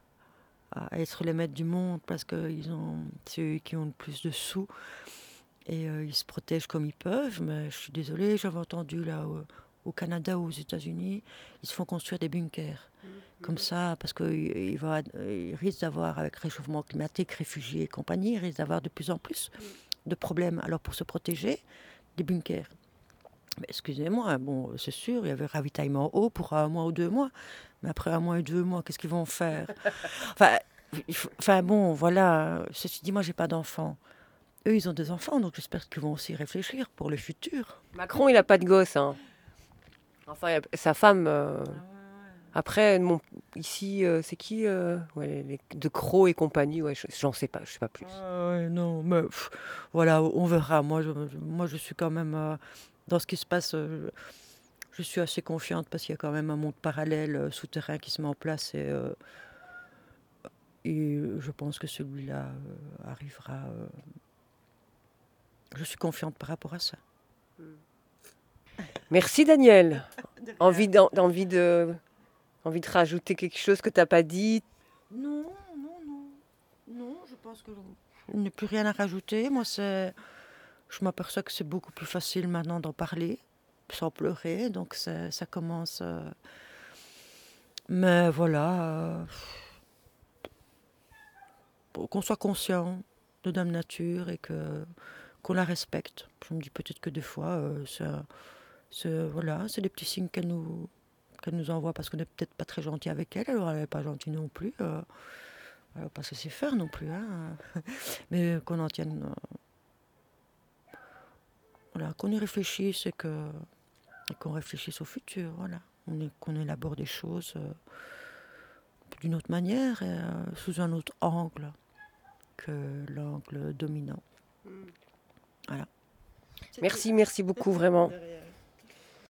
Speaker 4: à être les maîtres du monde parce que ils ont, c'est eux qui ont le plus de sous. Et euh, ils se protègent comme ils peuvent. Mais je suis désolée, j'avais entendu là au, au Canada ou aux États-Unis, ils se font construire des bunkers. Mmh. Comme ça, parce qu'ils ils risquent d'avoir, avec réchauffement climatique, réfugiés et compagnie, ils risquent d'avoir de plus en plus mmh. de problèmes. Alors pour se protéger, des bunkers. Mais excusez-moi, bon, c'est sûr, il y avait ravitaillement eau pour un mois ou deux mois. Mais après un mois et deux mois, qu'est-ce qu'ils vont faire? Enfin, faut, enfin bon, voilà. Ceci dit, moi, j'ai pas d'enfants. Eux, ils ont des enfants, donc j'espère qu'ils vont aussi réfléchir pour le futur.
Speaker 1: Macron, il n'a pas de gosse. Hein. Enfin, sa femme... Euh... Après, mon, ici, euh, c'est qui euh, ouais, les, les- De Croc et compagnie, ouais, je- j'en sais pas, je sais pas plus.
Speaker 4: Ah ouais, non, mais pff, voilà, on verra. Moi, je, je- moi, je suis quand même euh, dans ce qui se passe. euh, je suis assez confiante parce qu'il y a quand même un monde parallèle euh, souterrain qui se met en place et, euh, et je pense que celui-là euh, arrivera. euh, je suis confiante par rapport à ça.
Speaker 1: Merci Daniel.
Speaker 4: De rien.
Speaker 1: Envie, d'en- envie de, envie de rajouter quelque chose que t'as pas dit?
Speaker 4: Non, non, non. Non, je pense que il n'y a plus rien à rajouter. Moi, c'est, je m'aperçois que c'est beaucoup plus facile maintenant d'en parler sans pleurer. Donc, c'est- ça commence. euh, Mais voilà, euh, pour qu'on soit conscient de Dame Nature et que qu'on la respecte. Je me dis peut-être que des fois, euh, c'est, c'est- voilà, c'est des petits signes qu'elle nous, qu'elle nous envoie parce qu'on n'est peut-être pas très gentil avec elle. Alors, elle n'est pas gentille non plus. Euh, elle va pas se laisser faire non plus. Hein. Mais qu'on en tienne. euh, Voilà, qu'on y réfléchisse et que, et qu'on réfléchisse au futur. Voilà. On est- qu'on élabore des choses euh, d'une autre manière et euh, sous un autre angle que l'angle dominant. Voilà.
Speaker 1: Merci, merci beaucoup, vraiment.